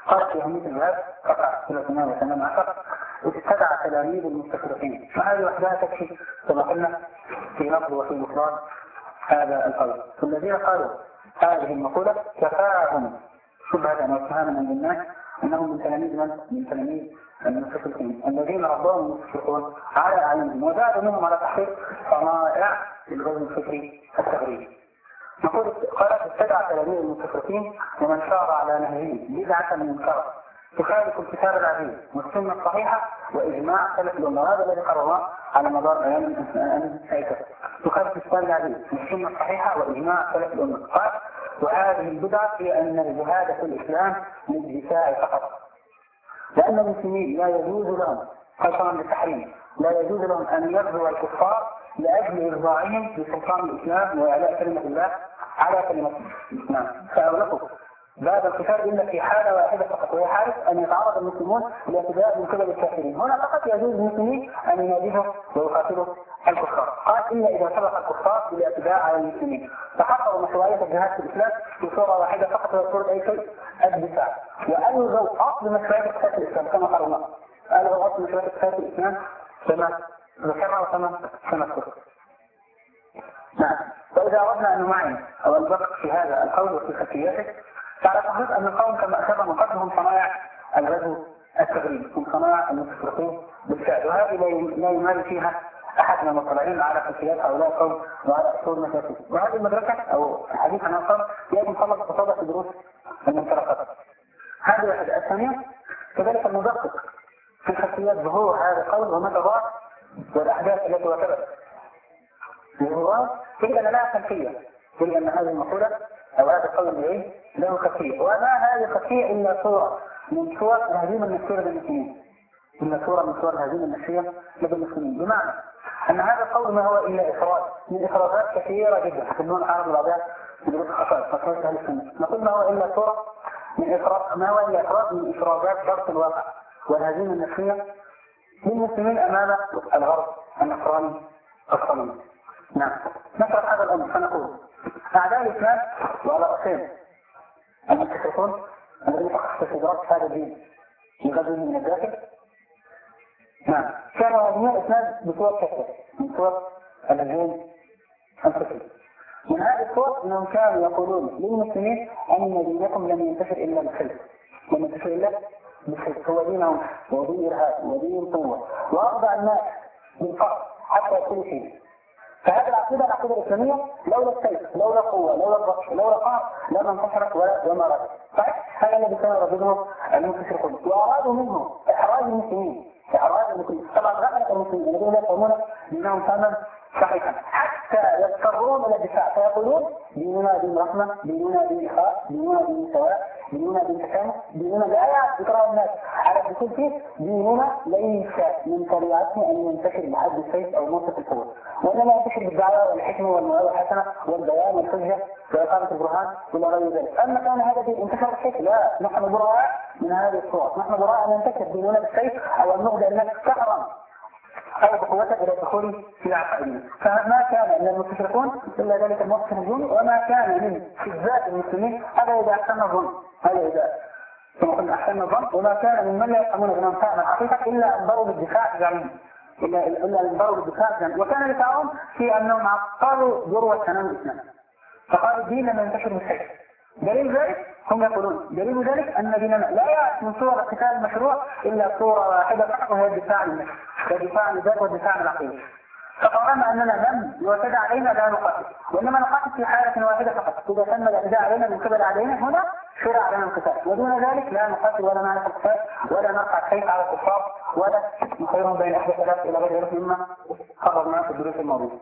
قال في أهمية الجهاد قطع ثلاثمائة وثمانية عشر ابتدع تلاميذ المستشرقين، فهذه وحدها تكفي كما قلنا في نقد وفي مفرد هذا القول. والذين قالوا هذه المقولة كفاهم شبهة واتهاما عند الناس أنهم من تلاميذ من؟ من تلاميذ المستشرقين الذين ربهم المستشرقون على أعينهم وزادوا منهم على تحقيق صنائع الغزو الفكري التغريبي. نقول قالت ابتدع تلاميذ المستشرقين ومن سار على نهجه بدعة منكرة تخالف الكتاب العزيز والسنة الصحيحة وإجماع سلف الأمة. هذا الذي قررناه على مدار أيام الأيام السائكة. تخالف الكتاب العزيز والسنة الصحيحة وإجماع سلف الأمة. قال وهذه البدعة هي أن الجهاد في الإسلام للدفاع فقط، لأن المسلمين لا يجوز لهم خاصة بالتحريم لا يجوز لهم أن يغزوا الكفار لأجل إرضاعهم بسلطان الإسلام وإعلاء كلمة الله على كلمة الإسلام. فأغلقوا باب القتال إلا في حالة واحدة فقط، وهي حالة أن يتعرض المسلمون لاعتداء من قبل الكافرين. هنا فقط يجوز للمسلمين أن يناديهم ويقاتلوا الكفار. قال إلا إذا سبق الكفار بالاعتداء على المسلمين. فحصلوا مشروعية الجهاد في الإسلام في صورة واحدة فقط وهي صورة أي شيء الدفاع. وألغوا أصل مشروعية القتال في الإسلام كما قررنا. ألغوا أصل مشروعية القتال في الإسلام كما ذكرنا وكما سنذكر. نعم. وإذا أردنا أن نعين أو نبقى في هذا القول وفي خلفياته فعلى تحقيق أن القوم كما أشار من قبلهم صنايع الغزو التغريبي هم صنايع المستشرقين بالفعل، وهذه لا يمال فيها أحد من المطلعين على خلفيات هؤلاء القوم وعلى أصول مشاكل. وهذه المدرسة أو الحديث عن القوم يجب مخلص بصدق في دروس المنطلقات. هذه واحدة. الثانية كذلك المدقق في الخلفيات ظهور هذا القول ومتى ظهر والأحداث التي وتبت الظهور تجد أن لها خلفية، تجد أن هذه المقولة أو هذا القول بإيه له خلفية. وما هذه الخلفية إلا صورة من صور الهزيمة النفسية للمسلمين، إلا صورة من صور الهزيمة النفسية للمسلمين. بمعنى أن هذا القول ما هو إلا إفراد من إفرادات كثيرة جدا تكونون عرض الأعداء في دروس الخصائص خصائص أهل السنة. نقول ما هو إلا صورة من إفراد ما هو إلا إفراد من إفرادات ضغط الواقع والهزيمة النفسية للمسلمين أمام الغرب النصراني الصليبي. نعم. نشرح هذا الأمر فنقول أعداء الإسلام وعلى رأسهم المستشرقون الذين فقط في إدراك هذا الدين يغزون من الداخل. نعم. كانوا هزموا الإسلام بصور كثيرة من صور الهزيمة الفكري. من هذه الصور أنهم كانوا يقولون للمسلمين أن دينكم لم ينتشر إلا بالخير، لم ينتشر إلا بالخير، هو دينهم ودين إرهاب ودين قوة وأرضى الناس بالفقر حتى يكونوا فيه. فهذه العقيدة العقيدة الإسلامية لولا السيف لولا القوة لولا البطش لولا القهر لما انتصرت وما رأت. صحيح هذا الذي كان يردده المستشرقون وأرادوا منه إحراج المسلمين إحراج المسلمين. طبعا غفلت المسلمين الذين يفهمون دينهم فهما صحيحا حتى يضطرون إلى الدفاع فيقولون ديننا دين رحمة، ديننا دين إخاء، ديننا دين سواء، ديننا دين تسامح، ديننا بآيات يقرأ الناس على الدخول فيه. ديننا ليس من طبيعته أن ينتشر بحد السيف أو منطق القوة، وإنما ينتشر بالدعوة والحكمة والموعظة الحسنة والبيان والحجة وإقامة البرهان إلى غير ذلك. أما كان هذا الدين انتشر بالسيف لا، نحن براء من هذه الصور، نحن براء أن ينتشر ديننا بالسيف أو أن نخدع الناس سحرا أو بقوته إلى الدخول في عقائدنا. فما كان من المستشرقون إلا ذلك الموقف الهجومي، وما كان من شذات المسلمين هذا إذا أحسن الظن، هذا إذا كما قلنا أحسن الظن، وما كان من من يفهمون بمنفعة الحقيقة إلا أنظروا بالدفاع جميعا إلا إلا أنظروا بالدفاع جميعا. وكان دفاعهم في أنهم عقروا ذروة سنام الإسلام فقالوا الدين لم ينتشر بالسيف. دليل ذلك هم يقولون دليل ذلك أن ديننا لا يأتي من صور القتال المشروع إلا صورة واحدة فقط وهي الدفاع عن النفس والدفاع عن الذات والدفاع عن العقيدة. فقررنا أننا لم يعتدى علينا لا نقاتل، وإنما نقاتل في حالة واحدة فقط. إذا تم الاعتداء علينا من قبل علينا هنا شرع علينا القتال، ودون ذلك لا نقاتل ولا نعرف القتال ولا نرفع السيف على الكفار ولا نخيرهم بين أحد ثلاث إلى غير ذلك مما خبرنا في الدروس الماضية.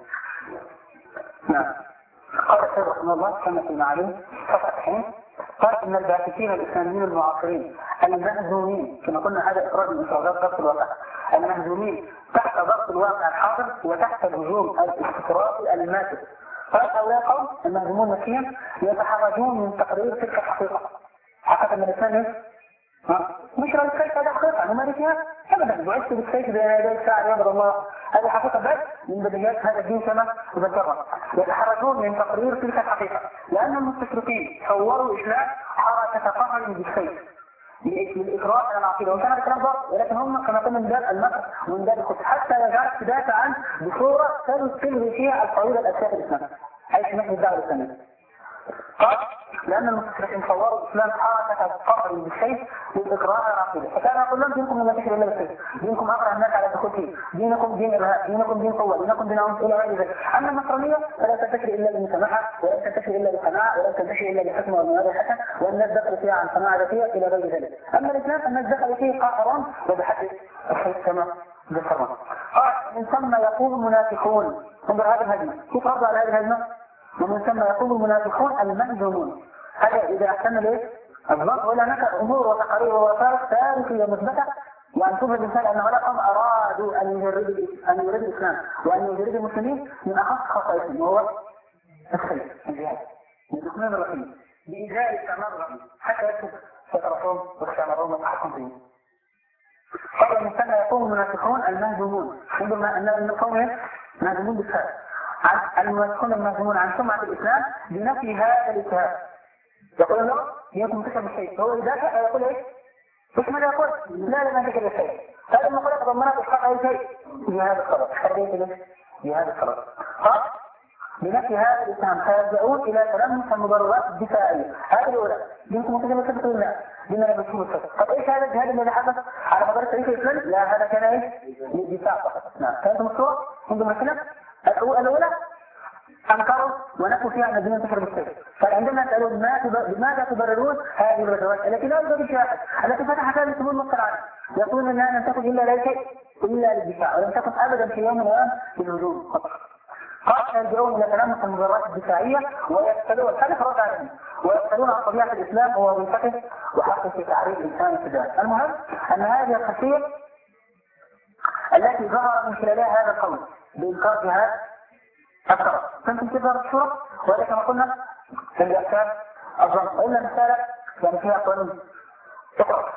نعم. قال الشيخ رحمه الله كما في المعلوم صفحة حين قال إن الباحثين الإسلاميين المعاصرين المهزومين كما قلنا هذا إفراد من إفرادات ضغط الواقع المهزومين تحت ضغط الواقع الحاضر وتحت الهجوم الاستقراري الماسك. قال هؤلاء قوم المهزومون نفسيا يتحرجون من تقرير تلك الحقيقة. حقيقة أن الإسلام مش رأي السيف هذا حقيقة أنا ما فيها أبدا بعثت بالسيف بين يدي الساعة يعبد الله هذه حقيقة بس من بدايات هذا الدين كما ذكرنا. يتحرجون من تقرير تلك الحقيقة لأن المستشرقين صوروا إسلام حركة قهر بالسيف للإكراه على العقيدة، وكان الكلام ضغط، ولكن هم كما قلنا من باب المكر ومن باب الخطر، حتى يجعل تدافع عن بصورة تلغي فيها القواعد الأساسية في الإسلام حيث نحن الدعوة الإسلامية. قال لأن المستشرقين صوروا الإسلام حركة القهر بالسيف والإكراه على العقيدة، فكان يقول لهم دينكم لا تشرك إلا بالسيف، دينكم أكره الناس على الدخول فيه، دينكم دين إرهاب، دينكم دين قوة، دينكم دين عنف إلى غير ذلك. أما النصرانية فلا تنتشر إلا بالمسامحة، ولا تنتشر إلا بالقناعة، ولا تنتشر إلا بالحكمة والمواد الحسنة، والناس دخلوا فيها عن قناعة ذاتية إلى غير ذلك. أما الإسلام الناس دخلوا فيه قاهرون وبحق الخير كما ذكرنا. قال من ثم يقوم المنافقون، انظر هذه الهجمة، كيف رد على هذه الهجمة؟ ومن ثم يقوم المنافقون المهزومون. هذا إذا أحسن ليه؟ الظن ولا هناك أمور وتقارير ووثائق تاريخية مثبتة وأن تفهم الإنسان أن هؤلاء أرادوا أن يجردوا أن يجردوا الإسلام وأن يجردوا المسلمين من أخص خصائصهم وهو الخير الجهاد من الرحيم بإزاء استعمار الرحيم حتى يكتب فترتهم واستعمارهم وتحكم فيهم. قال من ثم يقوم المنافقون المهزومون، عندما أن القوم مهزومون بالفعل عن المنافقون المهزومون عن سمعة الإسلام بنفي هذا الاتهام. يقول له يكون تكتب الشيء، هو يدافع يقول إيه؟ مش ماذا يقول؟ لا لا ما تكتب الشيء. هذا المقولة تضمنت إسقاط أي شيء بهذا الخبر، حديث له بهذا الخبر. قال بنفي هذا الاتهام فيرجعون إلى تلمس المبررات الدفاعية. هذه الأولى دينكم متجمع كتب الله ديننا لبسهم الفتح. طب إيش هذا الجهاد الذي حدث على مدار التاريخ الإسلامي؟ لا هذا كان إيه؟ للدفاع فقط. نعم كانت مشروع عندهم مثلا الأولى أنكروا ونفوا فيها أن الدين ينتشر بالسيف. فعندما يسألون لماذا تبررون هذه الغزوات التي لا يوجد فيها التي فتحت هذه السبل مصر عنها، يقولون أنها لم تكن إلا لا شيء إلا للدفاع ولم تكن أبدا في يوم من الأيام في الهجوم فقط. قال يرجعون إلى تلامس المبررات الدفاعية ويسألون هذا فرض عليهم ويسألون عن طبيعة الإسلام ووظيفته وحقه في تعريف الإنسان التجاري. المهم أن هذه الخلفية التي ظهر من خلالها هذا القول بإنكار جهاد الشرع كنتم تظهر الشرع وهذا كما قلنا في الأحكام الظن. وإلا مثالة يعني فيها قانون اقرأ.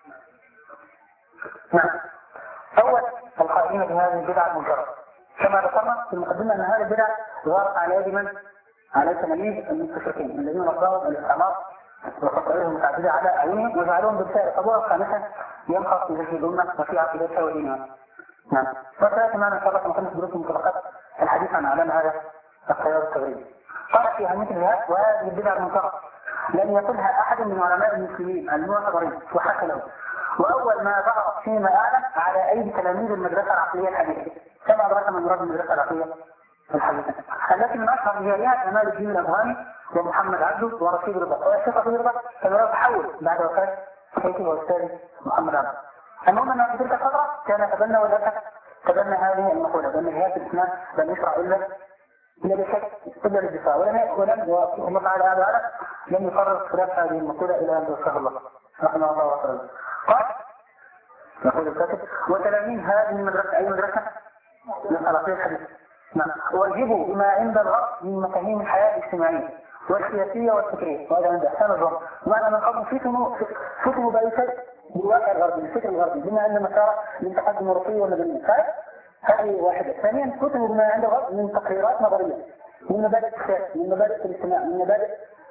نعم أول القائمين بهذه البدعة المنكرة كما ذكرنا في المقدمة أن هذه البدعة ظهرت على يد من؟ على تلاميذ المستشرقين الذين رفضوا الاستعمار وقطعوهم متعددة على أعينهم وجعلوهم بالفعل قبوة خامسة ينقص في ذكر الأمة وفي عقيدتها ودينها. نعم وسيأتي معنا إن شاء الله كما قلنا في دروس المطلقات الحديث عن علام هذا التيار التغريبي. قال في أهمية الجهاد وهذه البدعة المنكرة لم يقلها أحد من علماء المسلمين المعتبرين وحكى له، وأول ما ظهر فيما أعلم على أيدي تلاميذ المدرسة العقلية الحديثة كما أدرك من مراد المدرسة العقلية الحديثة التي من أشهر رجالها جمال الدين الأفغاني ومحمد عبده ورشيد رضا. والشيخ رشيد رضا كان له تحول بعد وفاة شيخه والأستاذ محمد عبده. المهم أن في تلك الفترة كان يتبنى وللأسف تبنى هذه المقولة بأن جهاد الإسلام لم يشرع إلا إلا بشكل إلا للدفاع ولم ولم والله تعالى هذا على لم يقرر خلاف هذه المقولة إلى أن توفاه الله رحمه الله وسلم. قال يقول الكاتب وتلاميذ هذه المدرسة أي مدرسة؟ من العقيدة الحديثة. نعم واجبوا بما عند الغرب من مفاهيم الحياة الاجتماعية والسياسية والفكرية وهذا عند أحسان الظن بمعنى من قبل فتنوا فتنوا بأي شيء بالواقع الغربي الفكر الغربي بما أن مسار من تقدم الرقي والمدني. هذه واحدة. ثانيا كتب بما عند الغرب من تقريرات نظرية من مبادئ السياسة من مبادئ الاجتماع من مبادئ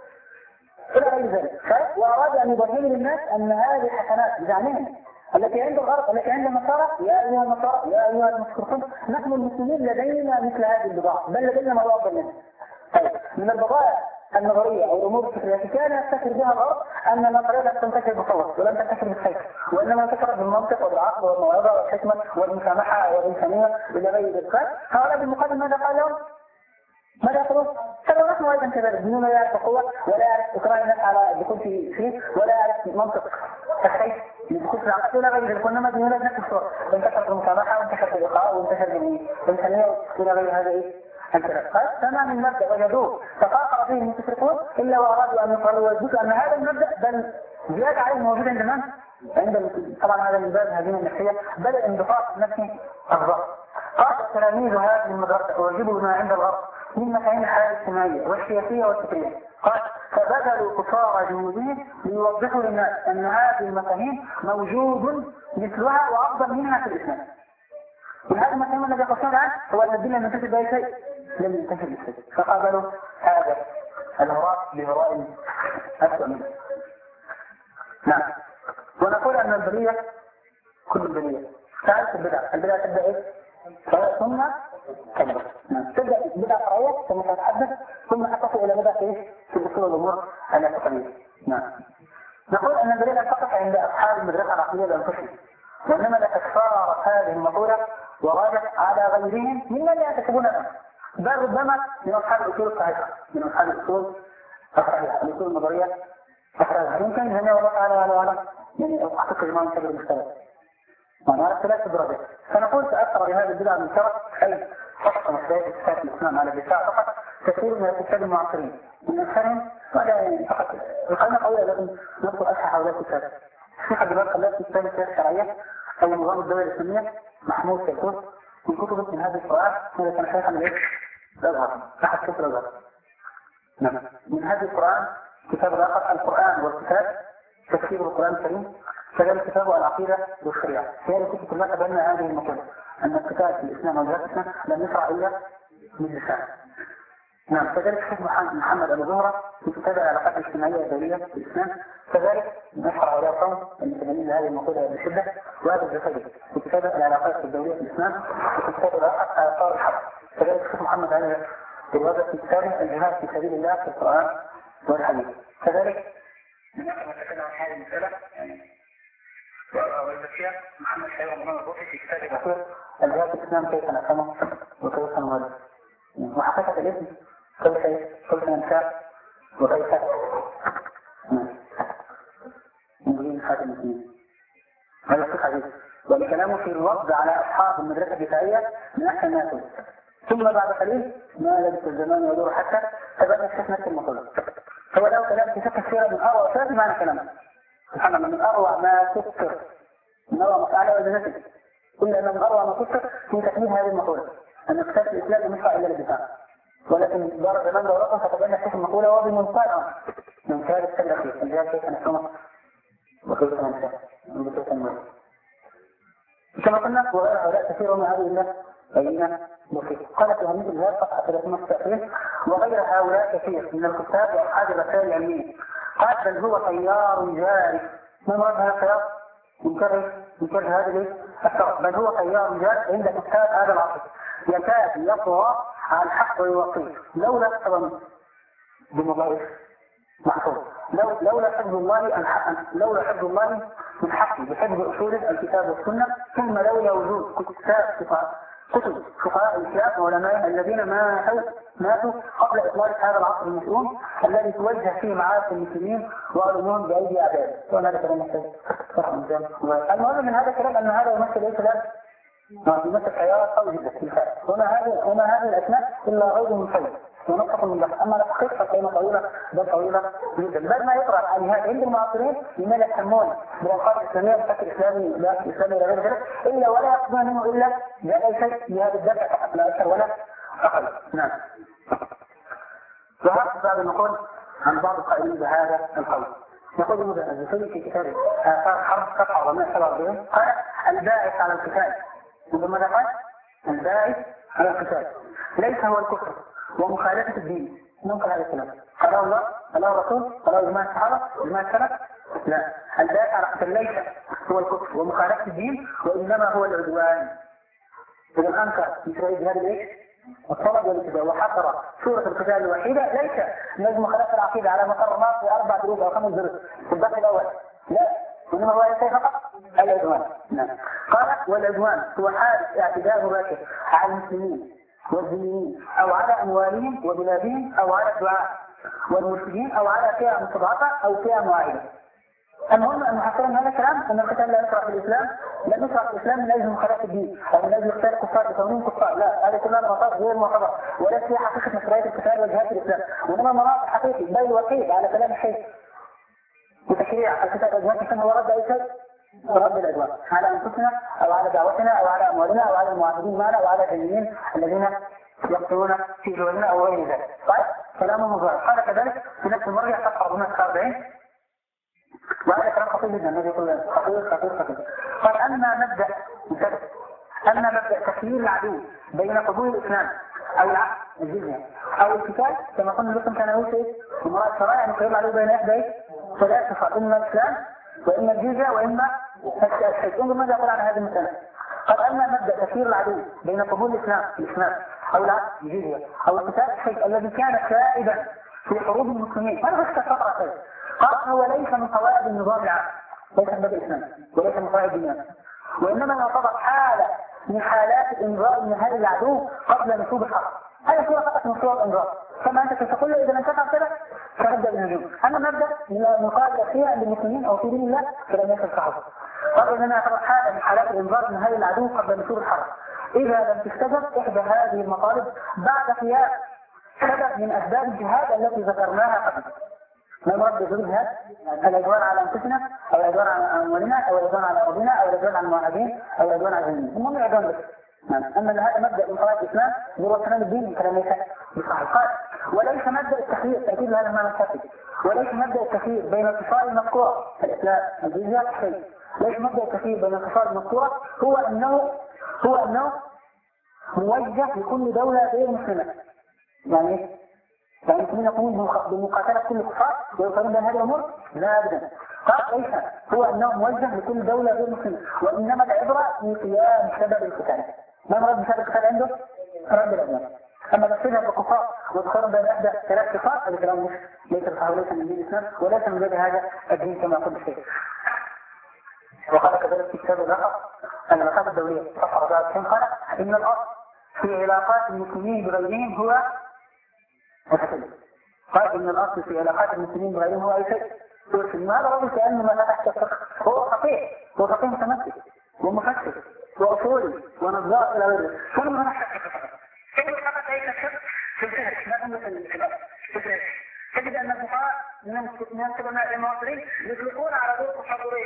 إلى غير ذلك. وأراد أن يبين للناس أن هذه حسنات بزعمهم التي عند الغرب التي عند النصارى يا أيها النصارى يا أيها المشركون نحن المسلمين لدينا مثل هذه البضاعة بل لدينا ما أفضل منها. طيب من البضائع النظرية أو الأمور الفكرية كان يفتكر بها الغرب أن النظرية لا تنتشر بالصوت ولم تنتشر بالخير وإنما تنتشر بالمنطق والعقل والموعظة والحكمة والمسامحة والإنسانية إلى غير ذلك. هؤلاء بالمقابل ماذا قال لهم؟ ماذا يقولون؟ قالوا نحن أيضا كذلك بدون لا يعرف القوة ولا يعرف إكراه الناس على الدخول في فيه ولا يعرف منطق الخير للدخول في العقل ولا غير ذلك وإنما بدون نفس الصورة وانتشر بالمسامحة وانتشر بالإلقاء وانتشر بالإنسانية إلى غير هذا إيه؟ تمام المبدأ وجدوه تقاطع فيه المستشرقون إلا وأرادوا أن يقرروا ويثبتوا أن هذا المبدأ بل زيادة عليه موجود عند من؟ عند طبعا هذا من باب الهزيمة النفسية بل الانضباط النفسي الضغط. قال تلاميذ هذه المدرسة واجبوا ما عند الغرب من مفاهيم الحياة الاجتماعية والسياسية والفكرية. قال فبذلوا قصارى جهودهم ليوضحوا للناس أن هذه المفاهيم موجود مثلها وأفضل منها في الإسلام. وهذا المفهوم الذي قصنا الآن هو أن الدين لم ينتشر بأي شيء لم ينتشر بالشيء فقابلوا هذا الهراء بهراء أسوأ منه. نعم ونقول أن البرية كل البرية تعرف البدع، البدع تبدأ إيه؟ ثم تبدأ تبدأ بدع فرعية ثم تتحدث ثم تقف إلى بدع إيه؟ في دخول الأمور الاعتقادية. نعم. نقول أن البرية لا تقف عند أصحاب المدرسة العقلية لأنفسهم، وإنما لتكثار هذه المقولة وغادت على غيرهم ممن يعتقدون الأمر، بل ربما من أصحاب الأصول الصحيحة، من أصحاب الأصول الصحيحة، الأصول النظرية الصحيحة. يمكن هنا والله تعالى على وعلى يعني أعتقد إمام كبير المختلف. وأنا ثلاث درجات. فنقول تأثر بهذه البدع من شرط أي فقط مسائل اتفاق الإسلام على الدفاع فقط كثير من الكتاب المعاصرين من أكثرهم ولا يعني فقط القلنا قوية لازم نذكر أشهر حولات الكتاب. في حد بقى خلاف في كتاب السياسة الشرعية أو نظام الدولة الإسلامية محمود سيكون من كتب من هذه القراءات هذا كان شيخا من إيه؟ الأزهر أحد كتب الأزهر. نعم. من هذه القرآن كتاب الآخر القرآن والكتاب تفسير القرآن الكريم كذلك كتاب العقيدة والشريعة. في هذه الكتب كلها تبنى هذه المقولة أن الكتاب في الإسلام وجهات الإسلام لم يشرع إلا من لسان. نعم. كذلك شيخ محمد أبو زهرة في كتاب العلاقات الاجتماعية الدولية في الإسلام كذلك نشر هؤلاء القوم المتبنين هذه المقولة بشدة وهذا الجسد في كتاب العلاقات الدولية في الإسلام وفي كتاب الآخر آثار الحرب. كذلك شيخ محمد علي بالوضع في كتابه الجهاد في سبيل الله في القرآن والحديث. كذلك نحن نتكلم عن هذه المسألة والبشير محمد حيوان رمضان البوحي في كتاب الأخير الجهاد في الإسلام كيف نفهمه وكيف نمارسه وحقيقة الاسم كيف كيف ننشأ وكيف نبين هذا المسلمين. هذا الشيخ عزيز والكلام في الوضع على أصحاب المدرسة الدفاعية من أحسن ما يكون. ثم بعد قليل ما لبث الزمان يدور حتى تبنى الشيخ نفس المقولة. هو له كلام في فقه السيرة من أروع ثلاث معنى كلامه سبحان الله من أروع ما تذكر من أروع ما فعله وزنته كل أن من أروع ما تذكر في تكميل هذه المقولة أن كتاب الإسلام مش إلا للدفاع ولكن دار زمان دورته فتبنى الشيخ المقولة وبمنطقة من كتاب السلفي الجهاد كيف نحكمه وكيف ننشأ وكيف نمر. كما قلنا وغير هؤلاء كثير من هذه الله بينا بسيط. قالت أهمية الجهاد صفحة ثلاثمائة وتسعين وغير هؤلاء كثير من الكتاب وأصحاب الرسائل العلمية قال بل هو تيار جاري. ما مراد هذا التيار؟ ينكر ينكر هذا الشرط بل هو تيار جاري عند كتاب هذا العصر يكاد يطغى على الحق ويوقيه لولا التضامن بمضايق محفوظ لو لولا حفظ الله الحق لولا حفظ الله من حقه بحفظ اصول الكتاب والسنه ثم لولا وجود كتاب كتب فقهاء الاسلام وعلمائه الذين ماتوا ماتوا قبل اطلاق هذا العصر المسؤول الذي توجه فيه معارك المسلمين وعلومهم بايدي اعدائهم. وهذا كلام محتاج المهم من هذا الكلام ان هذا يمثل ايه كلام يمثل خيار قوي جدا في الفعل. هنا هذه هنا هذه الاسماء الا غير منفرد ونقطة من بحث أما الحقيقة فكلمة طويلة بل طويلة جدا بل ما يقرأ عن هذا عند المعاصرين لماذا يسمون بالألقاب الإسلامية بشكل إسلامي لا إسلامي لا غير ذلك إلا ولا يقصدون منه إلا بأي شيء بهذا الدفع فقط لا أكثر ولا أقل. نعم. ظهرت بعد النقول عن بعض القائلين بهذا القول. يقول ابن الزهري في كتابه آثار حرب صفحة أربعمائة وسبعة وأربعين قال الباعث على القتال وماذا قال؟ الباعث على القتال ليس هو الكفر ومخالفة الدين. ننقل هذا الكلام قال الله قال الرسول قال جماعة الصحابة جماعة السلف لا الباعث على القتال ليس هو الكفر ومخالفة الدين وإنما هو العدوان. إذا أنكر مثل هذا الإيش الطلب والاتباع وحصر سورة القتال الوحيدة ليس نجم خلاف العقيدة على مقررات في أربع دروس أو خمس دروس في الباب الأول لا وإنما هو يسير فقط العدوان. نعم. قال والعدوان هو حال اعتداء مباشر على المسلمين والذميين أو على أموالهم وبلادهم أو على الدعاء والمسلمين أو على فئة مستضعفة أو فئة معينة. المهم أن حصل هذا الكلام أن القتال لا يشرع في الإسلام لا يشرع في الإسلام من أجل مخالفة الدين أو من أجل اختيار الكفار بكونهم كفار لا هذا كلها مناطق غير معتبرة ولا في حقيقة مشروعية القتال والجهاد في الإسلام وإنما مناطق حقيقي بل وقيد على كلام الشيخ وتشريع القتال والجهاد في الإسلام هو رد أي شيء رد العدوان على أنفسنا أو على دعوتنا أو على أموالنا أو على المعاهدين معنا أو على الجنين الذين يقتلون في دولنا أو غير ذلك. طيب كلامه مظهر قال كذلك في نفس المرجع صفحة أربعمائة وأربعين وهذا كلام خطير جدا الذي يقول خطير خطير خطير قال أن نبدأ أن نبدأ تخيير العدو بين قبول الإسلام أو العقل الجزية أو القتال كما قلنا لكم كان يقول شيء ومرأة شرائع أن يقيم العدو بين إحدى ثلاث صفات إما الإسلام وإما الجزية وإما الشيء. انظر ماذا يقول عن هذه المسألة. قال أما مبدأ تسيير العدو بين قبول الإسلام الإسلام أو لا الجزية أو قتال الشيء الذي كان سائدا في حروب المسلمين، هذا بس فقط شيء. قال هو ليس من قواعد النظام العام، ليس من مبدأ الإسلام وليس من قواعد الدين، وإنما يعتبر حالة من حالات إنذار نهاية العدو قبل نشوب الحرب. هذه صورة فقط من صور الإنذار. كما أنت تقول له إذا لم تفعل كذا فنبدأ بالهجوم. أما نبدأ من قواعد الأخيرة للمسلمين أو في دين الله فلم يكن صحابه. قال إننا يعتبر حالة من حالات الإنذار نهاية العدو قبل نشوب الحرب إذا لم تستجب إحدى هذه المطالب بعد قيام سبب من أسباب الجهاد التي ذكرناها قبل. ما المراد بجهود الجهاد؟ العدوان على أنفسنا أو العدوان على أموالنا أو العدوان على أرضنا أو العدوان على المعاهدين أو العدوان على الجنين. المهم العدوان بس. أما هذا مبدأ من قواعد الإسلام هو كلام الدين من كلام ليس بصحيح. قال وليس مبدأ التخيير، تأكيد هذا المعنى الكافي، وليس مبدأ التخيير بين اتصال المذكورة الإسلام الجزية الشيء، ليس مبدأ التخيير بين اتصال المذكورة هو أنه هو أنه موجه لكل دولة غير مسلمة. يعني يعني المسلمين يقومون بمقاتلة كل الكفار ويقارنون بين هذه الأمور؟ لا أبدا. قال ليس هو أنه موجه لكل دولة غير مسلمة، وإنما العبرة من قيام سبب القتال. ما مراد بسبب القتال عنده؟ رد الأبناء. أما نفسنا بالكفار ويقارن بين إحدى ثلاث كفار هذا كلام مش ليس الصحابة وليس من دين الإسلام وليس من باب هذا الدين كما قلت الشيخ. وقال كذلك في كتاب الآخر أن المصالح الدولية صفحة أربعة وتسعين قال إن الأصل في علاقات المسلمين بغيرهم هو السلم. قال إن الأصل في علاقات المسلمين بغيرهم هو أي شيء. هذا رجل كأنه ما تحت الفقه، هو فقيه، هو فقيه متمسك ومفكر وأصولي ونظار إلى غيره. كل ما نحن كل فقط أي شيء في الفهد ما هم في الأصل في الفهد. تجد أن الفقهاء من القدماء المعاصرين يطلقون على ذوق الحضورين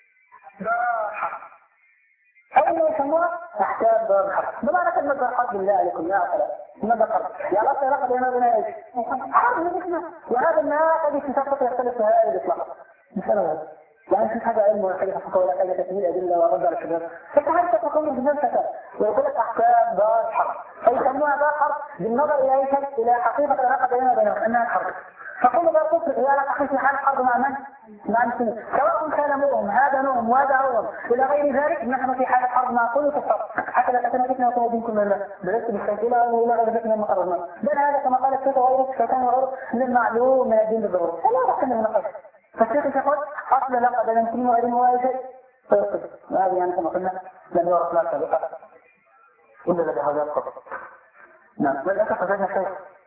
دار حرب أول ما يسموها أحكام دار الحرب. بمعنى كلمة دار حرب بالله عليكم يا أخلاق ماذا قرب؟ يا الله سيرقى بينا بنا إيش؟ حرب نجسنا. وهذا ما قد يتفق يختلف في هذه الإطلاق. مثلا هذا يعني في حاجة علم ولا حاجة حقيقة ولا حاجة تكميل أدلة ورد على الشباب. فتحدث تقوم بنفسك ويقول لك أحكام دار الحرب فيسموها دار حرب بالنظر إلى إيش؟ إلى حقيقة العلاقة بيننا وبينهم أنها حرب. فكل ما تطلق هي علاقة حقيقية حال حرب مع من؟ مع المسلمين. سواء كان نوم هذا نوم وهذا نوم إلى غير ذلك نحن في حالة حرب مع كل كفار حتى لا تكون فتنة وتوبين كل الله بلست بالشيطان ولا غير فتنة المقربين. بل هذا كما قال الشيخ وغيره الشيطان وغيره من المعلوم من الدين بالضرورة. فلا بد من النقاش. فالشيخ يقول أصل لقد المسلمين وغيرهم هو أي شيء فيقصد. وهذه يعني كما قلنا لم يرى أخلاق سابقة إلا لدى هؤلاء الخطط. نعم وللأسف وجدنا الشيخ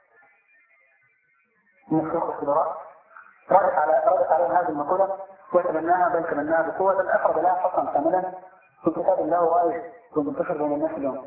من الشيوخ الخبراء ردت على ردت على هذه المقولة وتبناها بل تبناها بقوة أفرد لها حقا كاملا في كتاب الله وآية ومنتشر بين الناس اليوم.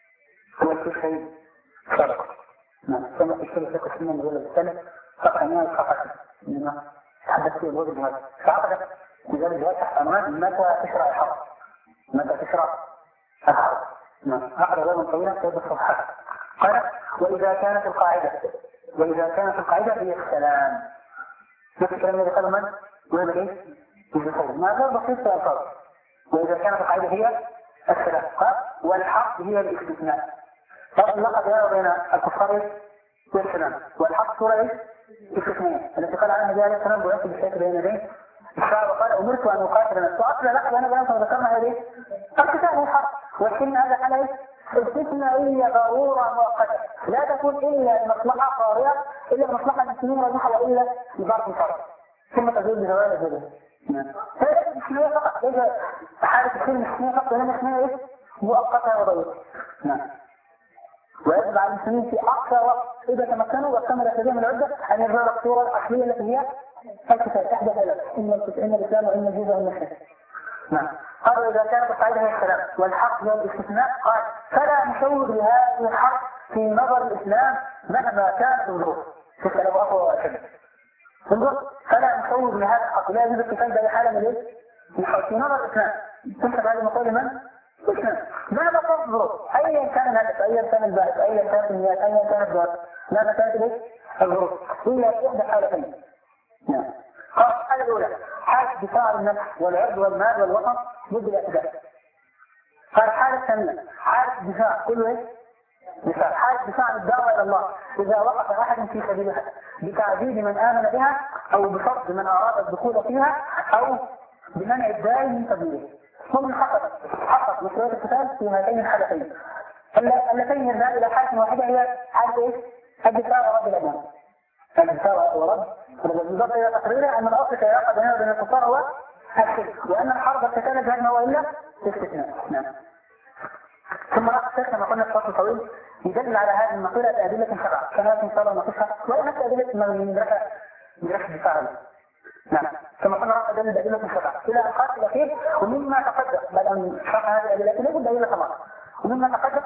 هو الشيخ شيء سابق. نعم كما في الشيخ الشيخ السنة من غير الثالث فقط أنها الحقيقة إنما تحدث في الوجه الجهاد. فعقدت مجال الجهاد تحت عنوان متى تشرع الحرب. متى تشرع الحرب. نعم عقد غير طويلة في الصفحات. قال وإذا كانت القاعدة وإذا كانت القاعدة هي السلام. نفس الكلام الذي قال من؟ وين ايه؟ ما غير بسيط في الألفاظ. وإذا كانت القاعدة هي السلام قال والحق هي الاستثناء. طبعا اللقب يرى بين الكفار والسلام والحق صورة ايه؟ استثناء التي قال عنها جاء عليه السلام بوقت بالشيخ بين يديه الشعب قال أمرت أن أقاتل الناس وأصل لقب أنا بيان فذكرنا هذه القتال هو الحق والسن هذا حالة استثنائية ضرورة مؤقتة لا تكون إلا لمصلحة قارئة إلا لمصلحة المسلمين راجحة وإلا لبعض الفرق ثم تزول بزوال الجبل. هذا الاستثنائية فقط ليس حالة السن الاستثنائية فقط لأن الاستثنائية مؤقتة وضرورة. نعم ويجب على المسلمين في أقصى وقت إذا تمكنوا واكتمل تزام العدة أن يظهر الصورة الأصلية التي هي الكتاب إحدى ثلاث إن الإسلام وإن الجيزة وإن الشرك. نعم قالوا إذا كانت القاعدة هي السلام والحق هي الاستثناء قال فلا نشوه لهذه الحق في نظر الإسلام مهما كانت الظروف. تسأل أبو أخوة وأشد انظر فلا نشوه لهذا الحق لا يجب الكتاب بأي حالة من إيه؟ في نظر الإسلام. تنسب هذه المقولة من؟ الإسلام. مهما كانت الظروف أيا كان الهدف أيا كان الباحث أيا كانت النيات أيا كانت الظروف مهما كانت إيه؟ الظروف إلا إحدى حالتين. نعم قال الحالة الأولى حالة دفاع النفس والعرض والمال والوطن ضد الاعتداء. قال الحالة الثانية حالة دفاع كله ايه؟ دفاع حالة دفاع عن الدعوة إلى الله إذا وقف أحد في سبيلها بتعذيب من آمن بها أو بفضل من أراد الدخول فيها أو بمنع الداعي من تبليغه. ثم حقق حقق مشروعية القتال في هاتين الحالتين اللتين يرجعان إلى حالة واحدة، هي حالة إيه؟ الدفاع ورد الأمان. الدفاع ورد بالضبط إلى تقريره أن الأصل في العلاقة بيننا وبين الكفار هو السلم، وأن الحرب القتال جهاد ما هو إلا استثناء. نعم. ثم راح الشيخ كما قلنا في فصل طويل يدل على هذه المقولة بأدلة سبعة، كما إن شاء الله نقصها وهي نفس أدلة من مدرسة مدرسة الدفاع. نعم. كما قلنا راح أدل بأدلة سبعة إلى أن قال الأخير ومما تقدم بعد أن شرح هذه الأدلة لابد أدلة ثمانية ومما تقدم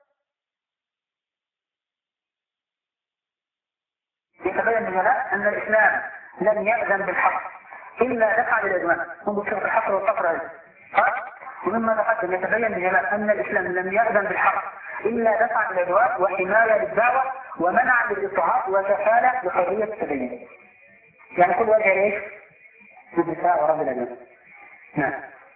يتبين بجلاء أن الإسلام لم يأذن بالحق إلا دفع للعدوان منذ شرط الحصر والفقر هذه. ومما تقدم يتبين بجلاء أن الإسلام لم يأذن بالحق إلا دفع للعدوان وحماية للدعوة ومنع للإطاعات وكفالة لحرية التدين. يعني كل وجه ليش؟ للدفاع ورد العدوان. نعم.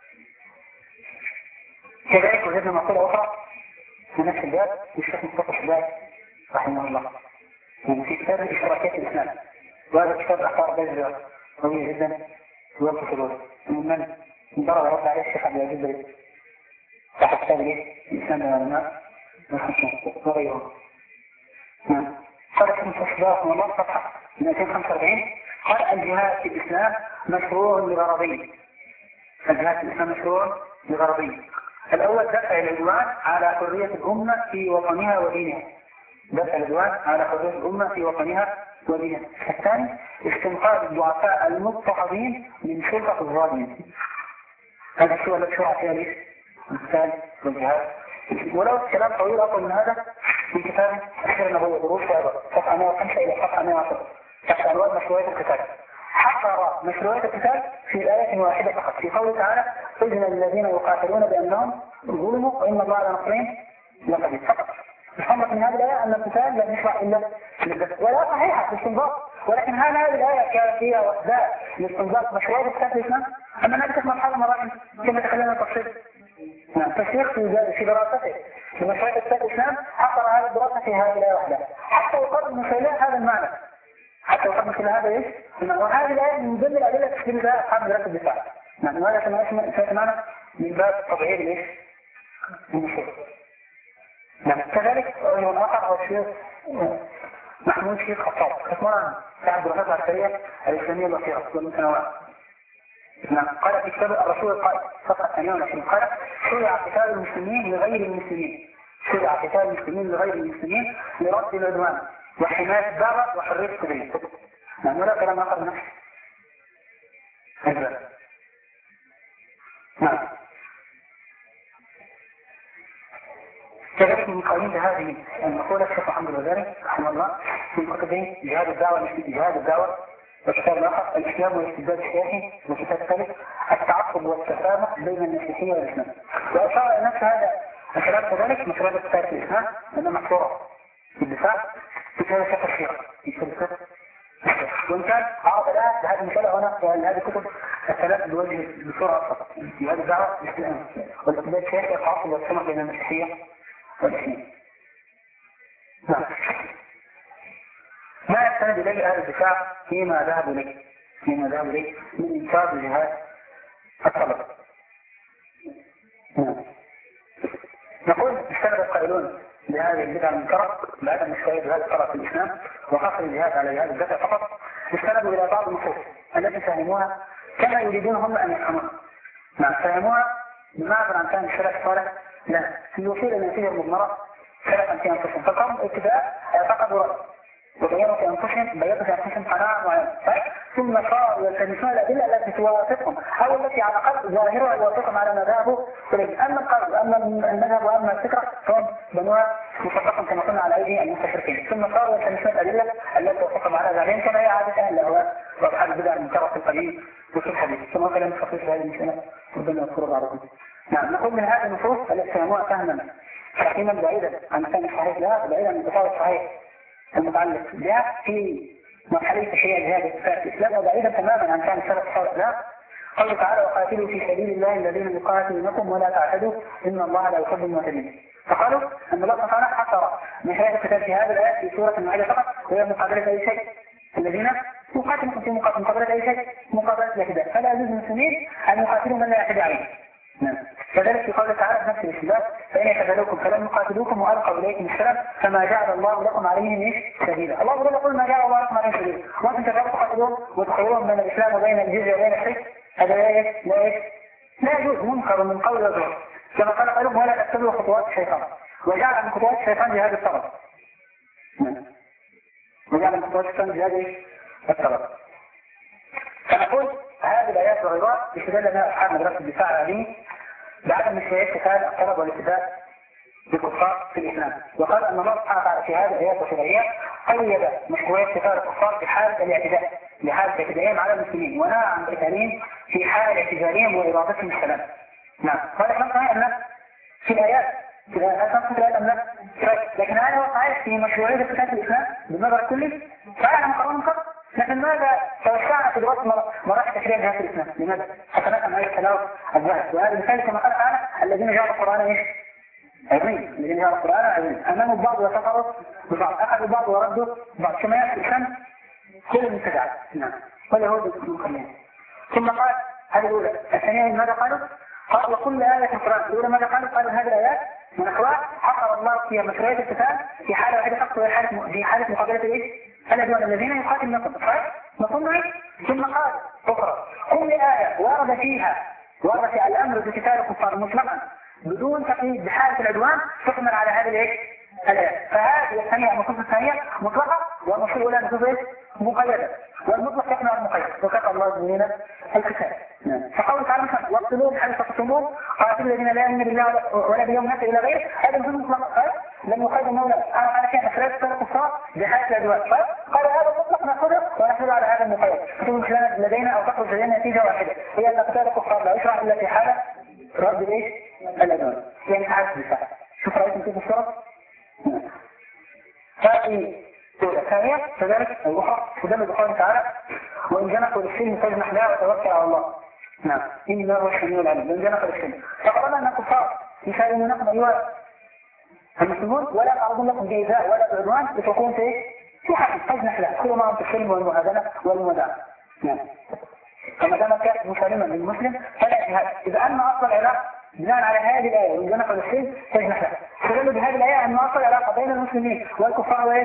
كذلك وجدنا مقولة أخرى في نفس الباب للشيخ مصطفى الشباب رحمه الله في كتاب اشتراكات الإسلام، وهذا الكتاب أخبار بيزة قوية جدا يوقف الوقت من ضرب رد عليه الشيخ عبد العزيز بريد تحت كتاب الإسلام والعلماء وغيره. نعم. قال الشيخ مصطفى الشباب رحمه الله صفحة مئتين وخمسة وأربعين قال الجهاد في الإسلام مشروع لغرضين. الجهاد في الإسلام مشروع لغرضين. الأول دفع العدوان على حرية الأمة في وطنها ودينها. دفع العدوان على حرية الأمة في وطنها ودينها. الثاني استنقاذ الضعفاء المضطهدين من سلطة الظالمين. هذا الشيء الذي شرع فيها ليش؟ الثالث والجهاد. ولو الكلام طويل أطول من هذا في كتاب أخير النبوة دروس وهذا صفحة مئة وخمسة إلى صفحة مئة وعشرة تحت عنوان مشروعية القتال. حصر مشروعية القتال في آية واحدة فقط في قوله تعالى إذن الذين يقاتلون بأنهم ظلموا وإن الله على نصرهم لقدير. فقط الحمد من هذه الآية أن القتال لا يشرع إلا للدفع ولا صحيحة للاستنباط، ولكن هل هذه الآية كافية وحدها لاستنباط مشروعية القتال في الإسلام؟ أما نجد مرحلة مراحل كما تكلمنا التفصيل. نعم. تشريح في دراسته في مشروعية القتال في الإسلام حصر هذه الدراسة في هذه الآية وحدها حتى يقرب من خلال هذا المعنى. حتى يقرب من خلال هذا إيش؟ وهذه الآية من ضمن الأدلة تشكيل بها أصحاب مدرسة الدفاع. نعم. وهذا كما سمعنا من باب تضعيف الإيش؟ المشروع. نعم. كذلك رجل آخر هو الشيخ محمود شيخ خطاب كثيرا في الدراسات العسكرية الإسلامية الأخيرة والمتنوعة. نعم. قال في كتاب الرسول القائد صفحة ثمانية وعشرين قال شرع قتال المسلمين لغير المسلمين شرع قتال المسلمين لغير المسلمين لرد العدوان وحماية الدعوة وحرية التدين. نعم. ولا كلام آخر نفس هذا. نعم. كذلك من قوانين هذه المقولة الشيخ محمد الوزاري رحمه الله في كتبه جهاد الدعوة جهاد الدعوة وكتاب الآخر الإسلام والاستبداد السياسي وكتاب الثالث التعصب والتسامح بين المسيحية والإسلام. وأشار إلى نفس هذا الكلام كذلك مشروع القتال في الإسلام أنه مشروع في الدفاع في كتاب الشيخ الشيخ في كتاب وإن كان عرض لها هذه المسألة هنا في هذه الكتب الثلاث بوجه بسرعة فقط جهاد الدعوة الإسلام والاستبداد السياسي التعصب والتسامح بين المسيحية والإسلام. نعم. ما يستند إليه أهل الدفاع فيما ذهب إليه فيما ذهب إليه من إنكار الجهاد الطلب. نعم. نقول استند القائلون بهذه البدعة المنكرة بعدم مشروعية جهاد الطلب في الإسلام وقصر الجهاد على جهاد الدفع فقط استندوا إلى بعض النصوص التي فهموها كما يريدون هم أن يفهموها. نعم. فهموها بمعبر عن كان الشرع الصالح لا يوصل النتيجة المضمرة سلفا في أنفسهم فقام ابتداء اعتقدوا رأي وبيانوا في أنفسهم بيانوا في أنفسهم قناعة معينة ثم صاروا يلتمسون الأدلة التي توافقهم أو التي على الأقل ظاهرها يوافقهم على مذهبه إليه. أما القلب وأما المذهب وأما الفكرة فهم بنوها مصدقا كما قلنا على أيدي المستشرقين ثم صاروا يلتمسون الأدلة التي توافقهم على ذلك كما هي عادة أهل الأهواء وأصحاب البدع المنكرة في القديم وفي الحديث ثم كلام خفيف في هذه المسألة ربما يذكر بعضكم. نعم. نقول من هذه النصوص التي فهموها فهما حكيما بعيدا عن كان الصحيح لها بعيدا عن التصور الصحيح المتعلق بها في مرحلة تشريع جهاد الإسلام وبعيدا تماما عن كان السلف الصالح لها. قال تعالى وقاتلوا في سبيل الله الذين يقاتلونكم ولا تعتدوا إن الله لا يحب المعتدين. فقالوا أن الله سبحانه حصر من خلال الكتاب في هذه الآية في سورة المائدة فقط وهي مقابلة أي شيء الذين يقاتلكم في مقاتل مقابلة أي شيء مقابلة الاعتداء، فلا يجوز للمسلمين أن يقاتلوا من لا يعتدي عليه. نعم. كذلك في قوله تعالى في نفس الإسلام فإن اعتزلوكم فلم يقاتلوكم وألقوا إليكم السلام فما جعل الله لكم عليهم إيش سبيلا. الله يقول يقول ما جعل الله لكم عليهم سبيلا، وأنتم تقاتلون تقاتلون وتخيرون بين الإسلام وبين الجزية وبين الشرك، هذا لا إيش لا إيش لا يجوز، منكر من قول وزور، كما قال قالوا ولا تتبعوا خطوات الشيطان، وجعل من خطوات الشيطان بهذا الطرف. وجعل من خطوات الشيطان بهذه الطرف. فنقول هذه الآيات والعظات استدل لها أصحاب مدرسة الدفاع العلمي بعدم مشروعية قتال الطلب والاتفاق بالكفار في الإسلام، وقال أن الله سبحانه وتعالى في هذه الآيات والشرعية قيد مشروعية قتال الكفار في حالة الاعتداء لحالة اعتدائهم على المسلمين، ونهى عن قتالهم في حال اعتزالهم وإرادتهم السلام. نعم، هذا كلام صحيح أن في الآيات في الآيات في الآيات أم لا؟ لكن هذا وقع في مشروعية قتال الإسلام بالنظر الكلي فعلا مقرون قط. لكن ماذا توسعنا في دروس مراحل تشريع جهات الإسلام؟ لماذا؟ حتى نفهم هذا التلاوة الظاهر، وهذا مثال كما قال تعالى الذين جاءوا القرآن ايش؟ عظيم، الذين جاءوا القرآن عظيم، أماموا بعض وكفروا ببعض، أخذوا بعض وردوا بعض، كما يأتي الإسلام كل المنتجعات. نعم، واليهود المخلين. ثم قال هذه الأولى، الثانية ماذا قالوا؟ قال وكل آية في القرآن، الأولى ماذا قالوا؟ قالوا هذه الآيات من أخلاق حقر الله فيها مشروعية القتال في حالة واحدة فقط، وهي حالة في حالة مقابلة ايش؟ الأدوان الذين يقاتلون صحيح؟ مفهوم؟ ثم قال أخرى كل آية ورد فيها ورد في الأمر بقتال الكفار مطلقا بدون تقييد بحالة العدوان تحمل على هذه الايه؟ الآية. فهذه الثانية النصوص الثانية مطلقة والنصوص الأولى نصوص مقيدة، والمطلق يقنع المقيد وكفى الله المؤمنين القتال. فقول تعالى مثلا واقتلوهم حيث تقتلوهم قاتلوا الذين لا يؤمنون بالله ولا باليوم الآخر إلى غيره، هذا نصوص مطلقة لم يقيد المولى على كان خلاف الكفار بحالة العدوان، قال هذا مطلق نأخذه ونحمله على هذا المقيد. فتكون خلال لدينا أو تخرج لدينا نتيجة واحدة هي أن قتال الكفار لا يشرع إلا في حالة رد الايش؟ الأدوان، يعني حالة الدفاع. شوف رأيكم كيف الصورة؟ هذه الأولى. الثانية كذلك الأخرى تدل بقوله تعالى وإن جنحوا للسلم فاجنح لها وتوكل على الله. نعم، إنه هو السميع العليم. وإن جنحوا للسلم فقالنا أن الكفار يسالون نقم أيها المسلمون ولا تعرضون لكم بإيذاء ولا بعدوان لتكون في إيه؟ في حق فاجنح لها كل ما أنت السلم والمهادنة والمداعة. نعم، فما دام كانت مسالما للمسلم فلا جهاد. إذا أن أصل العلاقة بناء على هذه الآية وإن جنحوا للسلم فاجنح لها، فدلوا بهذه الآية أن أصل العلاقة بين المسلمين والكفار وإيش؟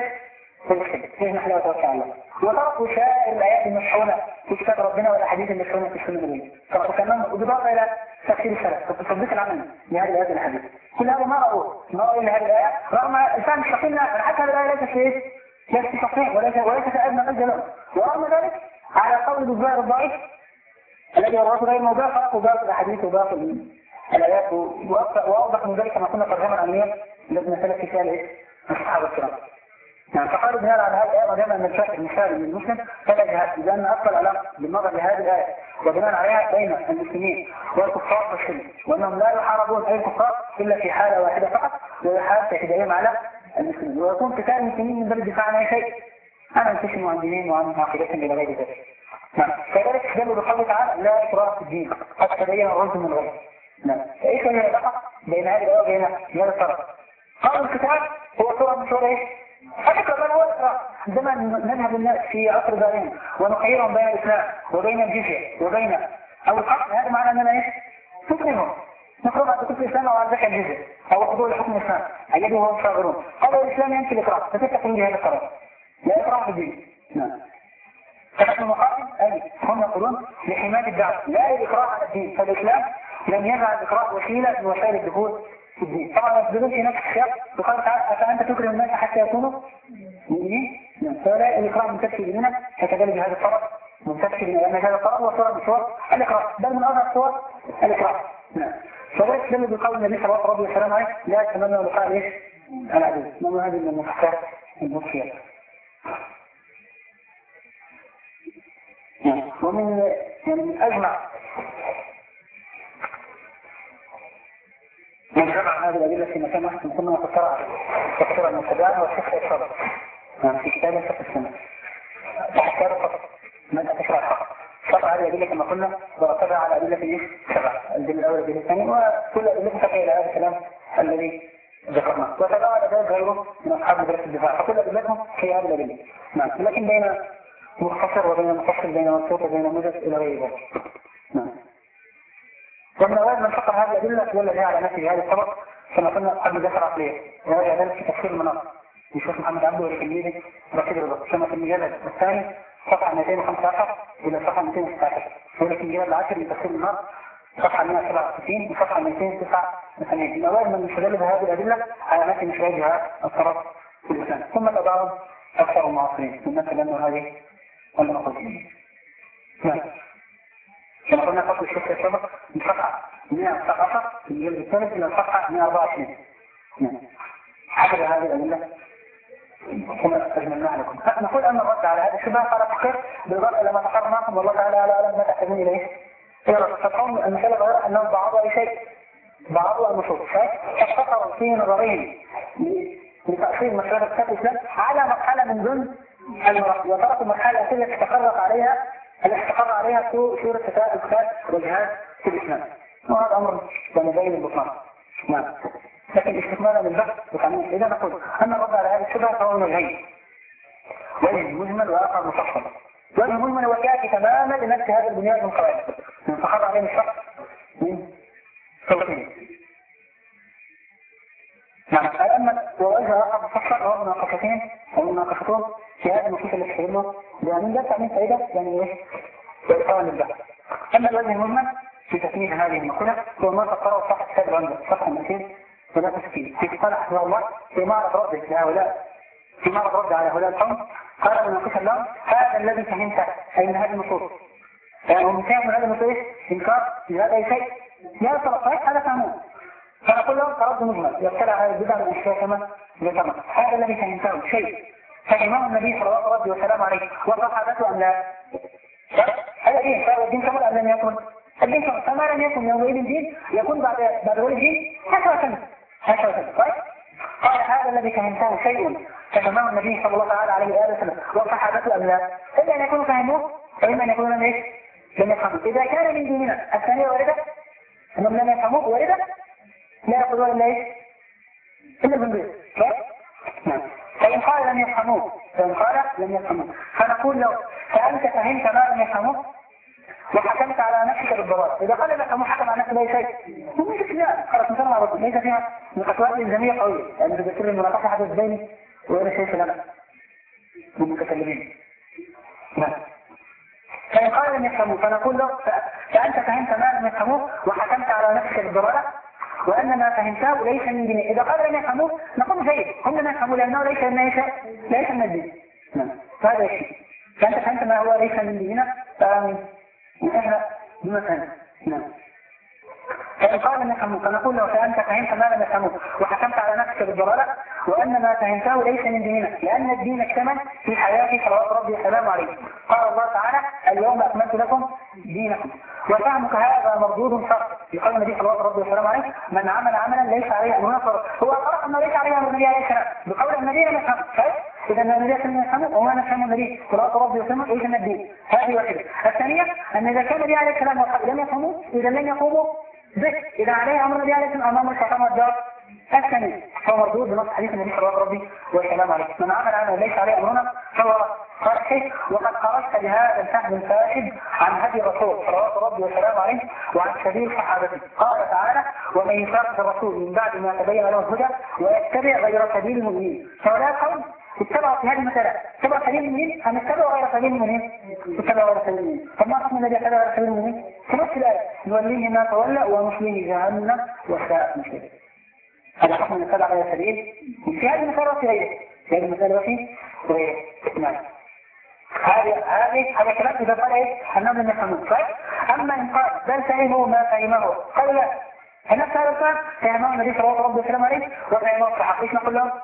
فاجنح لها وتوكل على الله. وتركوا سائر الآيات المشحونة في كتاب ربنا والأحاديث المشحونة في السنة النبوية، تركوا كمان بالإضافة إلى تفسير السلف والتصديق العملي لهذه الآيات الحديث. كل هذا ما رأوه ما رأوا إلى هذه الآية رغم الإنسان مستقيم حتى هذه الآية ليست في إيش؟ ليست في تصحيح وليس وليس في أدنى مجد له، ورغم ذلك على قول الظاهر الضعيف الذي رواه غير موضوع فرقوا باقي الأحاديث وباقي الآيات وأوضح من ذلك ما كنا ترجمة عملية الذي نسلك فيها الإيش؟ الصحابة الكرام. يعني فقالوا بناء على هذه الآية ودائما أن الفرق المثالي للمسلم فلا جهاد، لأن أصل العلاقة بالنظر لهذه الآية وبناء عليها بين المسلمين والكفار والشرك، وأنهم لا يحاربون أي كفار إلا في حالة واحدة فقط وهي حالة اعتدائهم على المسلمين، ويكون قتال المسلمين من باب الدفاع عن أي شيء أنا انتشم عن دينهم وعن عقيدتهم إلى غير ذلك. نعم، كذلك استدلوا بقوله تعالى لا إكراه في الدين قد تبين الرشد من الغي. نعم، فإيش هي العلاقة بين هذه الآية وبين هذا الطرف؟ قول الكتاب هو صورة من صور إيش؟ حقيقة بل هو الإكراه. عندما نذهب الناس في عصر دارين ونخيرهم بين الإسلام وبين الجزية وبين أو القتل، هذا معنى أننا إيش؟ نكرههم نكرههم على كفر الإسلام أو على ذكر الجزية أو خضوع لحكم الإسلام الذي هو صاغرون. قالوا الإسلام ينفي الإكراه فتتقون بهذا القرار لا إكراه في الدين. نعم، فنحن المقاتل أي هم يقولون لحماية الدعوة لا الإكراه على الدين، فالإسلام لم يجعل الإكراه وسيلة من وسائل الدخول في الدين. طبعا يسجدون في نفس السياق وقال تعالى أفأنت تكره الناس حتى يكونوا مؤمنين. فلا الإكراه منتفي بنا فكذلك هذا الطرف منتفي بنا لأن هذا الطرف هو صورة من صور الإكراه بل من أظهر صور الإكراه. نعم، فذلك دل بقول النبي صلى الله عليه وسلم لا يتمنى لقاء ايش؟ العدو. ما هذه من المفكرات المفكرة. ومن يعني من أجمع من جمع هذه الأدلة في مكان واحد كنا نقصرها تقصير المتباع والفقه الصدر يعني في كتاب الفقه السنة تحتار فقط ماذا تشرع الحق شرع هذه الأدلة كما قلنا ورتبها على أدلة في سبع الأدلة الأولى الأدلة الثانية وكل أدلة تقي إلى هذا الكلام الذي ذكرناه وتبع على ذلك غيره من أصحاب مدرسة الدفاع فكل أدلتهم في هذه الأدلة. نعم، لكن بين مختصر وبين مفصل بين مبسوط وبين موجز إلى غير ذلك. نعم. ومن أوائل من فقر هذه الأدلة ولا لها على نفسه هذا السبب كما قلنا قبل ذكر عقلية وهذا ذلك في تفسير المناطق للشيخ محمد عبده والكليلي رشيد الرضا كما في المجلد الثاني صفحة مئتين وخمسة عشر إلى صفحة مئتين وستة عشر ولكن المجلد العاشر من تفسير المناطق صفحة مئة وسبعة وستين وصفحة مئتين وتسعة وثمانين. من أوائل من يستدل بهذه الأدلة على نفس مشروعها الطرف في الإسلام ثم تبعهم أكثر المعاصرين ثم تبنوا هذه المقصودين. نعم. كما قلنا فصل الشيخ السابق من صفحة مئة وتسعة عشر في الجلد الثالث إلى الصفحة مئة وأربعة وعشرين. نعم. حسب هذه الأدلة كما أجملناها لكم. نقول أن الرد على هذه الشبهة قال فكر بالرد إلى ما تقرر معكم والله تعالى على أعلم ما تحتاجون إليه. فتقوم المسألة غير أنهم بعضوا أي شيء بعضوا النصوص فافتقروا في نظرين لتأصيل مسألة كتاب الإسلام على مرحلة من ضمن المراحل وتركوا المرحلة التي استقرت عليها اللي استقر عليها سورة الكتاب والجهاد في الإسلام وهذا أمر بين البطنان. نعم. لكن استكمالا للبحث وتعميم إذا نقول أن الرد على هذه الشبهة فهو وجهين وجه مجمل وآخر مفصل. وجه مجمل وكافي تماما لنفس هذا البنيان من قواعد من فخر عليه الشخص من صوتين. نعم. الأما ووجه آخر مفصل وهو مناقشتين ومناقشتهم في هذه النصوص اللي تحيله لأن ده تعميم فائدة يعني إيه وإقامة للبحث. أما الوجه المجمل في تكميل هذه المقولة هو ما تقرأه صفحة كتاب عنده صفحة مئتين وثلاثة وستين في كتاب حفظه الله في معرض رده لهؤلاء في معرض رد على هؤلاء القوم قال مناقشا لهم هذا الذي فهمته أي من هذه النصوص يعني هم فهم من هذه النصوص إنكار لهذا أي شيء لا صحيح هذا فهموه فنقول لهم ترد مجمل يبتلع هذا البدع من أشياء كما ذكرنا هذا الذي فهمته شيء فإمام النبي صلى الله عليه وسلم عليه وصحابته أم لا هذا إيه فهذا الدين كمل أم لم يكن الدين كمل فما لم يكن يومئذ الدين يكون بعد بعد ولد الدين هكذا كمل هكذا كمل طيب قال هذا الذي فهمته شيء فإمام النبي صلى الله عليه وآله وسلم وصحابته أم لا إلا أن يكونوا فهموه وإما أن يكونوا لم إيش لم يفهموا إذا كان من ديننا الثانية واردة أنهم لم يفهموه واردة لا يقولون إلا إيش إلا بالبيت نعم. فإن قال لم يفهموه فإن قال لم يفهموه فنقول له فأنت فهمت ما لم يفهموه وحكمت على نفسك بالضرر إذا قال لك مو حكم على نفسك بأي شيء مو مش لا خلاص مثلا على طول ليس فيها نقاشات إلزامية قوية يعني بذكر المناقشة حدث بيني وأنا شايف لنا من المتكلمين نعم. فإن قال لم يفهموه فنقول له فأنت فهمت ما لم يفهموه وحكمت على نفسك بالضرر وأن ما فهمته ليس من دينه إذا قال لم يفهموه نقول جيد هم لم يفهموا لأنه ليس من ليس ليس من الدين نعم. فهذا الشيء فأنت فهمت ما هو ليس من ديننا فآمين نحن بمثلا نعم. فإن قال لم يفهموه فنقول له فأنت فهمت ما لم يفهموه وحكمت على نفسك بالضلالة وأن ما فهمته ليس من ديننا لأن الدين اكتمل في حياته صلوات ربي وسلامه عليه قال الله تعالى اليوم أكملت لكم دينكم وفهمك هذا مردود شرط يقول النبي صلوات ربي وسلامه عليه من عمل عملا ليس عليه أمرنا هو قرأ أنه ليس عليه أمر النبي عليه السلام بقول النبي لم يفهم إذا النبي لم يفهمه وما نفهم النبي صلوات ربي وسلامه ليس من الدين هذه واحدة. الثانية أن إذا كان النبي عليه السلام لم يفهموه إذا لم يقوموا به إذا عليه أمر النبي عليه السلام أمام الشيطان والدار الثاني فهو مردود بنص حديث النبي صلى الله عليه وسلم عليه من عمل عملا ليس عليه أمرنا فهو صحيح وقد خرجت بهذا الفهم الفاسد عن هدي الرسول صلى الله عليه وسلم عليه وعن سبيل صحابته قال تعالى ومن يشاقق الرسول من بعد ما تبين له الهدى ويتبع غير سبيل المؤمنين فهؤلاء القوم اتبعوا في هذه المسألة اتبعوا سبيل المؤمنين أم اتبعوا غير سبيل المؤمنين اتبعوا غير سبيل المؤمنين فما رحمة الذي اتبع غير سبيل المؤمنين في نفس الآية نوليه ما تولى ونصليه جهنم وساءت مصيره هذا حكم من اتبع غير سبيل في هذه المسألة وفي غيره في هذه المسألة وفي غيره نعم. هذه هذه هذا كلام إذا قال إيه أنهم لم يفهمون طيب أما إن قال بل فهموا ما فهمه قال لا فنفس هذا الكلام فهمه النبي صلى الله عليه وسلم عليه وفهمه الصحابة ايش نقول لهم؟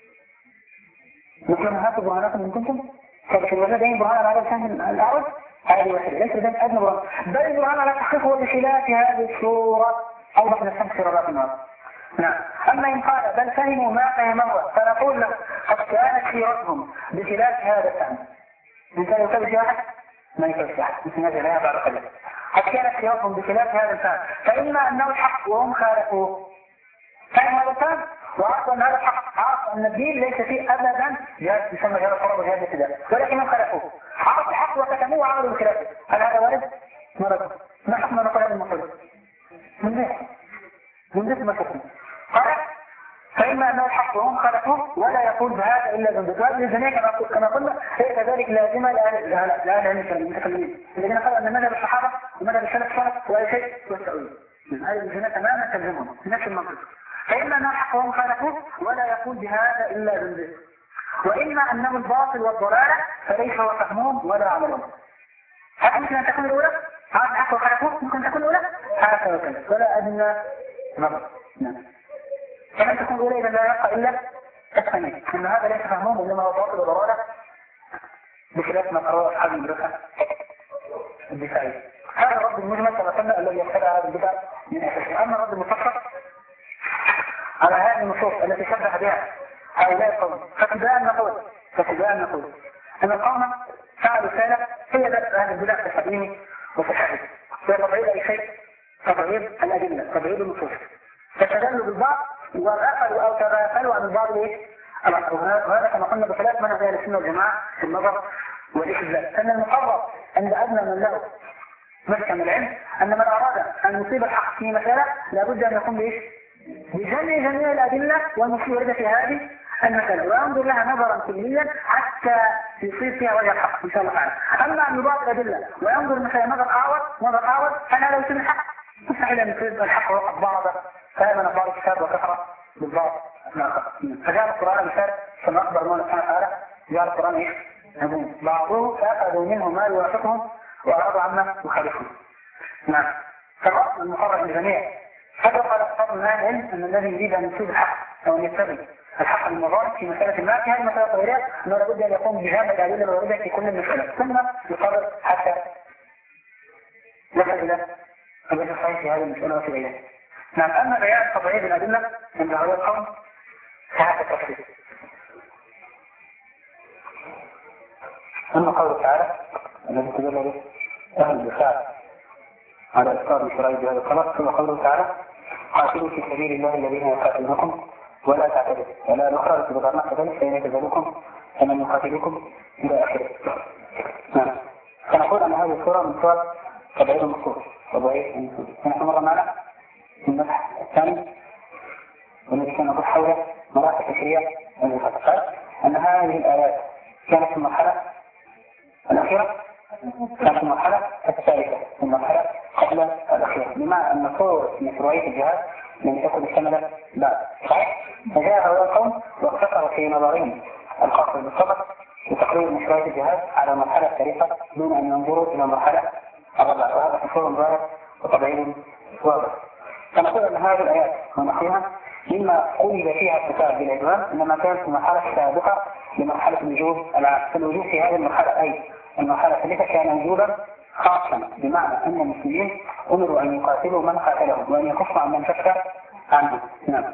نقول لهم هاتوا برهانكم إن كنتم فبشر الوالدين برهان على هذا الفهم الأعرض هذه واحدة ليس ذلك أدنى برهان بل البرهان على تحقيقه بخلاف هذه الصورة أوضح من الشمس في رباط النار نعم. أما إن قال بل فهموا ما فهمه فنقول له قد كانت سيرتهم بخلاف هذا الفهم من كان يكتب في واحد ما يكتب في واحد مثل هذا لا يبعد قليل قد كانت سيرتهم بخلاف هذا الفهم فإما أنه الحق وهم خالفوه فهم هذا الفهم وعرف أن هذا الحق، عرف أن الدين ليس فيه أبدا جهاد يسمى جهاد الطلب وجهاد الابتداء، ولكن من خلفوه عرف الحق وكتموه وعملوا بخلافه. هل هذا وارد؟ مرض. ما حكم نقول هذا المقول؟ من ذلك من ذلك ما تكون قال فإما أنه الحق وهم خلفوه ولا يقول بهذا إلا بالبدوات للجميع كما قلنا، هي كذلك لازمة لأهل المتكلمين الذين قالوا أن مذهب الصحابة ومذهب السلف صالح وأي شيء هو التأويل. هذه الجميع تماما تلزمهم نفس المنطق. فإما أنه الحق وهم خلفوه ولا يقول بهذا إلا بالبدوات، وإما أنه الباطل والضلالة فليس هو فهمهم ولا عملهم. هل ممكن أن تكون الأولى؟ هذا الحق وخلفوه ممكن تكون الأولى؟ هذا وكذا ولا أدنى نظر. نعم. فلن تكون الأولى إذا لا يبقى إلا الثانية، أن هذا ليس فهمهم إنما هو باطل وضلالة بخلاف ما قرأه أصحاب المدرسة الدفاعية. هذا الرد المجمل كما قلنا الذي يقتضي هذا البدع من أساسه. أما الرد المفصل على هذه النصوص التي شبه بها هؤلاء القوم فابتداء نقول فابتداء نقول أن القوم فعلوا سالة هي ذات أهل البدع في التقديم وفي الحديث، وهي تضعيف أي شيء، تضعيف الأدلة، تضعيف النصوص، فتدلوا بالبعض وغفلوا أو تغافلوا عن البعض إيه؟ وهذا كما قلنا بخلاف منهج أهل السنة والجماعة في النظر والاستدلال. أن المقرر عند أدنى من له مسكن العلم أن من أراد أن يصيب الحق في مسألة لابد أن يقوم بإيش؟ بجمع جميع الأدلة والمشاهدة في هذه المسألة وينظر لها نظرا كليا حتى يصيب فيها وجه الحق إن شاء الله تعالى. أما أن يباطل الأدلة وينظر مثلا نظر أعوض نظر أعوض فهذا يصيب الحق مستحيل أن يصيب الحق وقت بعض فآمن بعض الكتاب وكفر بالبعض الآخر. فجاء القرآن مثال كما أخبر الله سبحانه وتعالى جاء القرآن إيش؟ بعضهم فأخذوا منه ما يوافقهم وأعرضوا عما يخالفهم. نعم. فالأصل المقرر للجميع هذا قال أصحاب العلم أن الذي يريد أن يصيب الحق أو أن يتبع الحق المضاد في مسألة ما في هذه المسألة الطويلة أنه لابد أن يقوم بجامع الأدلة الواردة في كل مسألة ثم يقرر حتى يصل إلى الوجه الصحيح في هذه المسألة وفي غيرها. نعم. أما بيان تضعيف الأدلة عند هؤلاء القوم فهذا التفصيل. أما قوله تعالى الذي تدل به أهل الدفاع على إسقاط الشرائع بهذا الخلق ثم قوله تعالى قاتلوا في سبيل الله الذين يقاتلونكم ولا تعتدوا ولا نخرج بغير كذلك فإن يتبعوكم فمن يقاتلكم إلى آخره. نعم. فنقول أن هذه السورة من سور تضعيف النصوص تضعيف النصوص. نحن مرة معنا في المبحث الثاني والذي كان نقول حول مراحل التشريع والمفاتحات أن هذه الآيات كانت في المرحلة الأخيرة كانت في المرحلة الثالثة في المرحلة قبل الأخيرة بمعنى أن صور مشروعية الجهاد لم تكن مكتملة بعد. صحيح؟ فجاء هؤلاء القوم واقتصروا في نظرهم الخاصة بالصبر لتقرير مشروعية الجهاد على المرحلة الثالثة دون أن ينظروا إلى المرحلة الرابعة وهذا تصور ظاهر وتبعيد واضح. فنقول أن هذه الآيات ونحوها مما قيد فيها الكتاب بالعدوان إنما كانت في مرحلة سابقة لمرحلة الوجوب العام. فالوجوب في هذه المرحلة أي المرحلة الثالثة كان وجوبا خاصا بمعنى أن المسلمين أمروا أن يقاتلوا من قاتلهم وأن يكفوا عن من كف عنه. نعم.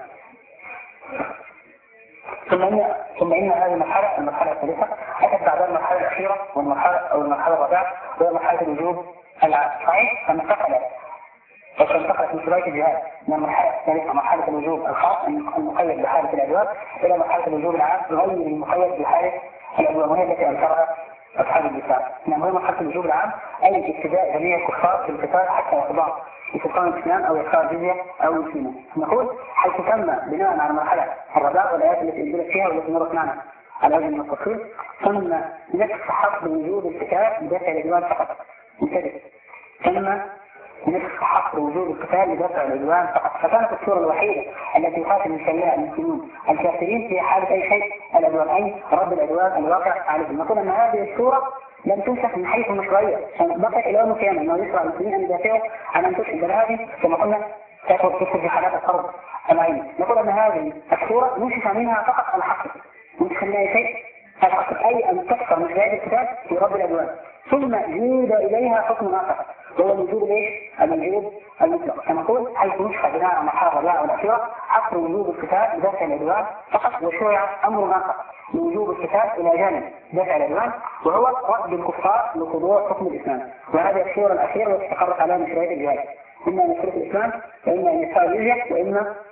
ثم إن ثم إن هذه المرحلة المرحلة الثالثة أتت بعد المرحلة الأخيرة والمرحلة أو المرحلة الرابعة وهي مرحلة الوجوب العام. صحيح؟ فانتقلت فانتقلت من شرائط الجهاد من المرحلة الثالثة مرحلة الوجوب الخاص المقيد بحالة العدوان إلى مرحلة الوجوب العام غير المقيد بحالة العدوان وهي التي أنكرها أصحاب الدفاع. نعم. هي مرحلة الوجوب العام أي ابتداء جميع الكفار في القتال حتى يخضعوا لسلطان الإسلام أو إدخال الجزية أو المسلمين. نقول حيث تم بناء على المرحلة الرابعة والآيات التي أنزلت فيها والتي مرت معنا على وجه من التفصيل ثم نفس حق وجود القتال بدافع العدوان فقط. انتبه. ثم نفس حق وجود القتال بدافع العدوان فقط. فكانت الصورة الوحيدة التي يقاتل من شريعة المسلمين الكافرين في حالة أي شيء العدوان أي رد العدوان الواقع عليهم. نقول أن هذه الصورة لم تنسخ من حيث المشروعية بقيت إلى يوم القيامة أنه يشرع المسلمين أن يدافعوا عن أنفسهم بل هذه كما قلنا تدخل في حالات الحرب العين. نقول أن هذه الصورة ننشف منها فقط الحق وننشف منها شيء الحق أي أن تكسر مشروعية القتال في رد العدوان ثم يزيد إليها حكم آخر وهو الوجوب الايش؟ الوجوب المطلق. كما نقول حيث نشفى بناء على المرحله الرابعه والاخيره حصر وجوب القتال بدافع العدوان فقط وشرع امر اخر لوجوب القتال الى جانب دافع العدوان وهو رد الكفار لخضوع حكم الاسلام. وهذه الصوره الاخيره التي استقرت عليها مشروعيه الجهاد اما ان يترك الاسلام واما ان يدفع الجزيه واما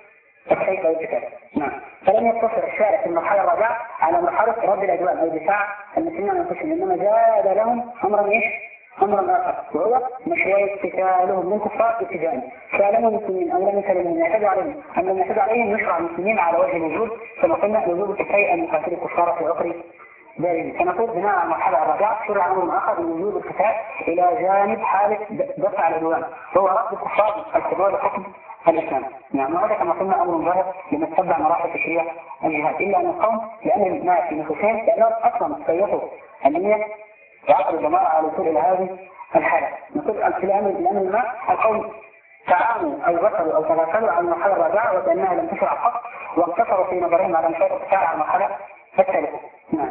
السيف أو القتال. نعم. فلم يقتصر الشارع في المرحلة الرابعة على مرحلة رد العدوان أو دفاع المسلمين عن أنفسهم، إنما زاد لهم أمرا إيش؟ أمرا آخر، وهو مشروع قتالهم للكفار ابتداء، سالموا المسلمين أو لم يسلموا يعتدوا عليهم أم لم يعتدوا عليهم، يشرع المسلمين على وجه الوجود كما قلنا وجوب الكفاية أن يقاتلوا الكفار في عقر ذلك. فنقول بناء على المرحلة الرابعة شرع أمر آخر من وجود القتال إلى جانب حالة دفع العدوان، هو رد الكفار الخضوع لحكم الإسلام. نعم. وهذا كما قلنا أمر ظاهر لمن تتبع مراحل تشريع الجهاد، إلا أن القوم لأن الناس في نفوسهم لأنهم أصلا سيطوا النية وعقد الجماعة على الوصول إلى هذه الحالة. نقول الكلام لأن الماء القوم تعاموا أو غسلوا أو تغافلوا عن المرحلة الرابعة وكأنها لم تشرع الحق، واقتصروا في نظرهم على نشاط القتال على المرحلة الثالثة. نعم.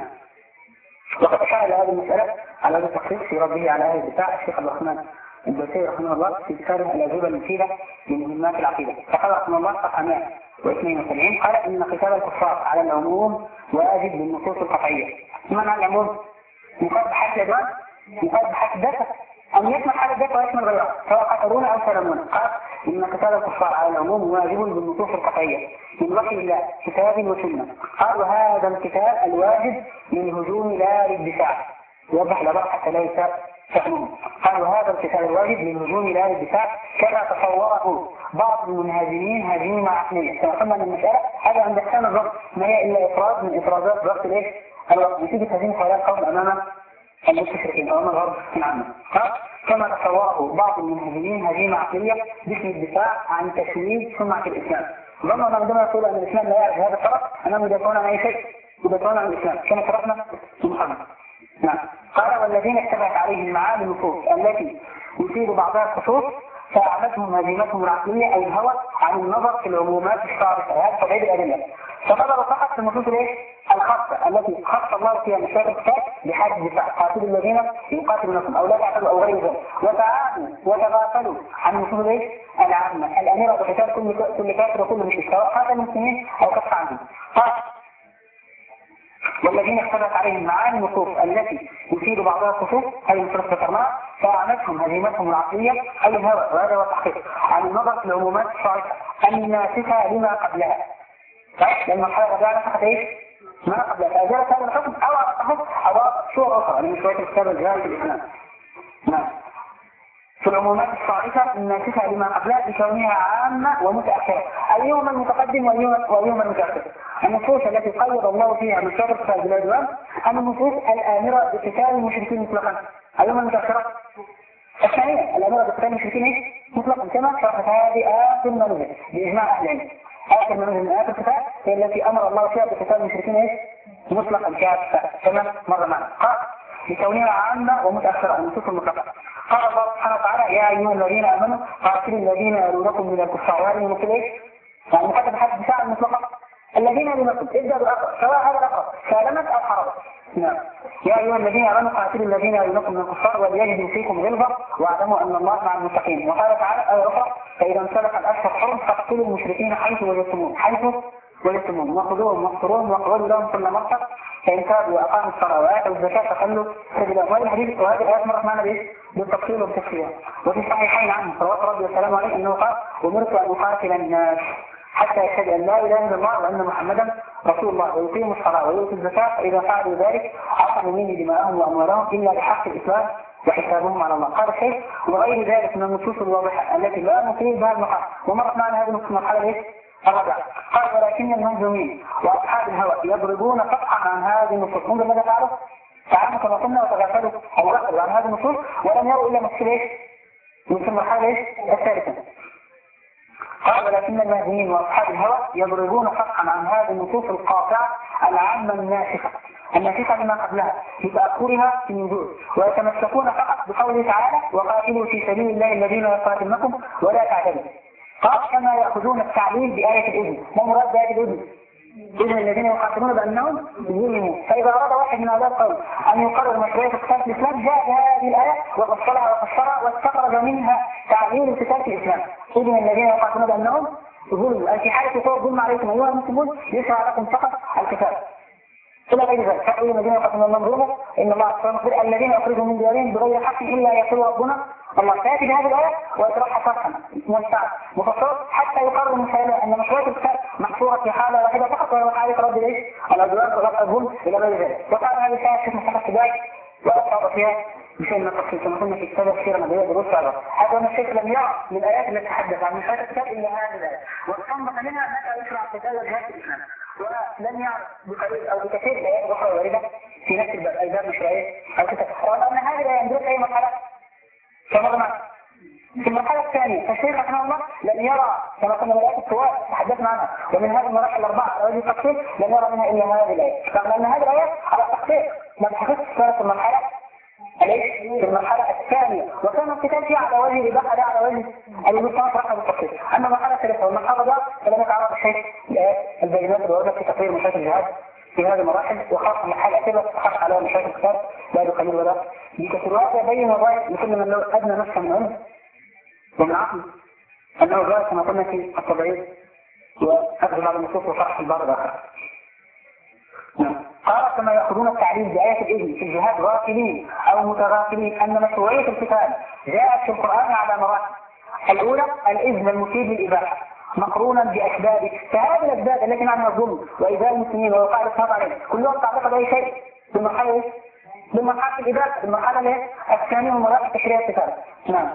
وقد أشار إلى هذه المسألة على هذا التخصيص في رده على أهل الدفاع الشيخ عبد الرحمن الدوسري رحمه الله في كتابه الأجوبة المفيدة لمهمات العقيدة، فقال رحمه الله صفحة مئة واثنين وسبعين قال إن قتال الكفار على العموم واجب بالنصوص القطعية. ثم معنى العموم يقال بحث الأدوان، يقال بحث الدفع، أم يشمل حال الدفع ويشمل غيرها سواء قتلون أو سلمون. قال إن قتال الكفار على العموم واجب بالنصوص القطعية من وحي الله كتاب وسنة. قال وهذا القتال الواجب للهجوم لا للدفاع، يوضح لبعض حتى لا يفهمون. قال وهذا القتال الواجب للهجوم لا للدفاع كما تصوره بعض المنهزمين هزيمة مع عقلية. كما قلنا من المسألة هذا عند أحكام الضبط ما هي إلا إفراد من إفرادات ضبط الإيش؟ الوقت نتيجة هزيمة هؤلاء القوم أمام المستشرقين أو أمام الغرب في العامة. كما تصوره بعض المنهزمين هزيمة عقلية باسم الدفاع عن تشويه سمعة الإسلام. ظنوا أن عندما يقول أن الإسلام لا يعرف هذا الطرف أنهم يدافعون عن أي شيء، يدافعون عن الإسلام كما شرحنا في محمد. نعم. قال والذين اشتبهت عليهم معاني النصوص التي يفيد بعضها الخصوص فأعمتهم هزيمتهم العقلية أي الهوى عن النظر في العمومات الصارفة. هذا تبعيد الأدلة، فنظروا فقط في النصوص الايش؟ الخاصة التي خص الله فيها مشاكل الكتاب بحاجة الدفاع، قاتلوا الذين يقاتلونكم أو لا تعتدوا أو غير ذلك، وتعافوا وتغافلوا عن النصوص الايش؟ العامة الأميرة بقتال كل كل كافر وكل مشرك سواء قاتل المسلمين أو كف عنهم. قال والذين اشتبهت عليهم معاني النصوص التي يفيد بعضها الخصوص هذه النصوص ذكرناها فأعمتهم هزيمتهم العقلية أي الهوى، وهذا هو التحقيق عن النظر في العمومات الصارفة الناسخة لما قبلها. لأن المرحلة الرابعة نسخت ايش؟ ما قبلها، فأزالت هذا الحكم أو أعطته أضاف صور أخرى من شوية الكتاب الجاهل في الإسلام. نعم. في العمومات الصارفة الناسخة لما قبلها بكونها عامة ومتأخرة، أيهما المتقدم وأيهما المتأخر؟ النصوص التي قيد الله فيها من شر القتال بالعدوان أم النصوص الآمرة بقتال المشركين مطلقا؟ أيهما المتأخرة؟ الثانية الآمرة بقتال المشركين ايش؟ مطلقا كما شرحت هذه آخر منزل بإجماع أهل العلم. آخر منزل من آخر الكتاب هي التي أمر الله فيها بقتال المشركين ايش؟ مطلقا كافة كما مر معنا. قال لكونها عامة ومتأخرة النصوص المطلقة. قال الله سبحانه وتعالى يا أيها الذين آمنوا قاتلوا الذين يلونكم من الكفار، وهذه مثل ايش؟ يعني مقدم حد دفاع المطلقة الذين يلونكم ابدأ بالأقرب سواء هذا الأقرب سالمت أو حربت. نعم. يا أيها الذين آمنوا قاتلوا الذين يلونكم من الكفار وليجدوا فيكم غلظة واعلموا أن الله مع المتقين. وقال تعالى آية أخرى فإذا انسلخ الأشهر الحرم فاقتلوا المشركين حيث وجدتموهم حيث وجدتموهم وخذوهم واقتلوهم واقعدوا لهم كل مرصد فإن تابوا وأقاموا الصلاة وآتوا الزكاة فخلوا سبيلهم. وهذه الحديث وهذه الآيات مرت معنا بإيش؟ بالتفصيل والتفصيل. وفي الصحيحين عنه صلوات ربي وسلامه عليه أنه قال أمرت أن أقاتل الناس حتى يشهد أن لا إله إلا الله وأن محمدا رسول الله ويقيموا الصلاة ويؤتوا الزكاة فإذا فعلوا ذلك عصموا مني دماءهم وأموالهم إلا بحق الإسلام وحسابهم على الله. قال الشيخ وغير ذلك من النصوص الواضحة التي لا نطيل بها المقام. ومرت معنا هذه المرحلة ايش؟ الرابعة. قال ولكن المنظومين وأصحاب الهوى يضربون قطعا عن هذه النصوص. منذ ماذا فعلوا؟ تعاموا كما قلنا وتغافلوا أو غفلوا عن هذه النصوص ولم يروا إلا مثل ايش؟ مثل المرحلة ايش؟ الثالثة. قال ولكن المهزمين وأصحاب الهوى يضربون قطعا عن هذه النصوص القاطعة العامة الناسخة الناسخة لما قبلها بتأخرها في النزول ويتمسكون فقط بقوله تعالى وقاتلوا في سبيل الله الذين يقاتلونكم ولا تعتدوا. قال كما يأخذون التعليل بآية الإذن. ما مراد بآية الإذن؟ إذن الذين يقاتلون بأنهم ظلموا. فإذا أراد واحد من هذا القول أن يقرر مشروعية القتال في الإسلام جاء بهذه الآية وفصلها وفسرها واستخرج منها تعليل القتال في الإسلام. إذن الذين يقاتلون بأنهم ظلموا أي في حالة يقول ظلم عليكم أيها المسلمون يشرع لكم فقط القتال. إلى غير ذلك فأي الذين يقاتلون بأنهم إن الله سبحانه وتعالى الذين يخرجوا من ديارهم بغير حق إلا يقول ربنا الله. فيأتي بهذه الآية ويترحى فرحا مستعد مفصل حتى يقرر من خلاله أن مشروعية القتال محصورة في حالة واحدة فقط وهي حالة رد الايش؟ العدوان ورفع الظلم إلى غير ذلك. وقال هذه الآية الشيخ مصطفى السباعي وأصحاب فيها بشيء من التفصيل كما قلنا في كتاب السيرة النبوية دروس سابقة. هذا ما الشيخ لم يرى من الآيات التي تحدث عن مشاهدة الكتاب إلا هذه الآية، واستنبط منها متى يشرع قتال جهات الإسلام، ولم يعرف بقليل أو بكثير الآيات الأخرى واردة في نفس الأيام المشروعية أو كتاب. وأن هذه الآية عندنا أي مرحلة كما معنا. في المرحلة الثانية فالشيخ رحمه الله لم يرى كما قلنا من الآيات السواء تحدثنا عنها، ومن هذه المراحل الأربعة على وجه التفصيل لم يرى منها إلا هذه الآية، رغم أن هذه الآيات على التحقيق لم تحدث في المرحلة في المرحلة الثانية، وكان القتال فيها على وجه الإباحة لا على وجه الوجود رحمه بالتفصيل. أما المرحلة الثالثة والمرحلة الرابعة فلم يتعرض الشيخ لآيات البينات الواردة في تقرير مشاكل الجهاد في هذه المراحل، وخاصة المرحلة الأخيرة تخص عليها مشاكل الكتاب لا بقليل ولا بكثير. وهذا يبين الرأي لكل من لو أدنى نفسه من علم ومن عقل أنه الرأي كما قلنا في التبعيد وأخذ بعض النصوص وشرح البعض الآخر. قال كما يأخذون التعليل بآية الإذن في الجهاد غافلين أو متغافلين أن مشروعية القتال جاءت في القرآن على مراتب. الأولى الإذن المفيد للإباحة مقرونا بأسباب، فهذه الأسباب التي معنى الظلم وإيذاء المسلمين ووقاع الإسلام عليهم كلهم تعلق بأي شيء بالمرحلة بالمرحلة الإباحة بالمرحلة الثانية من مراحل تشريع القتال. نعم.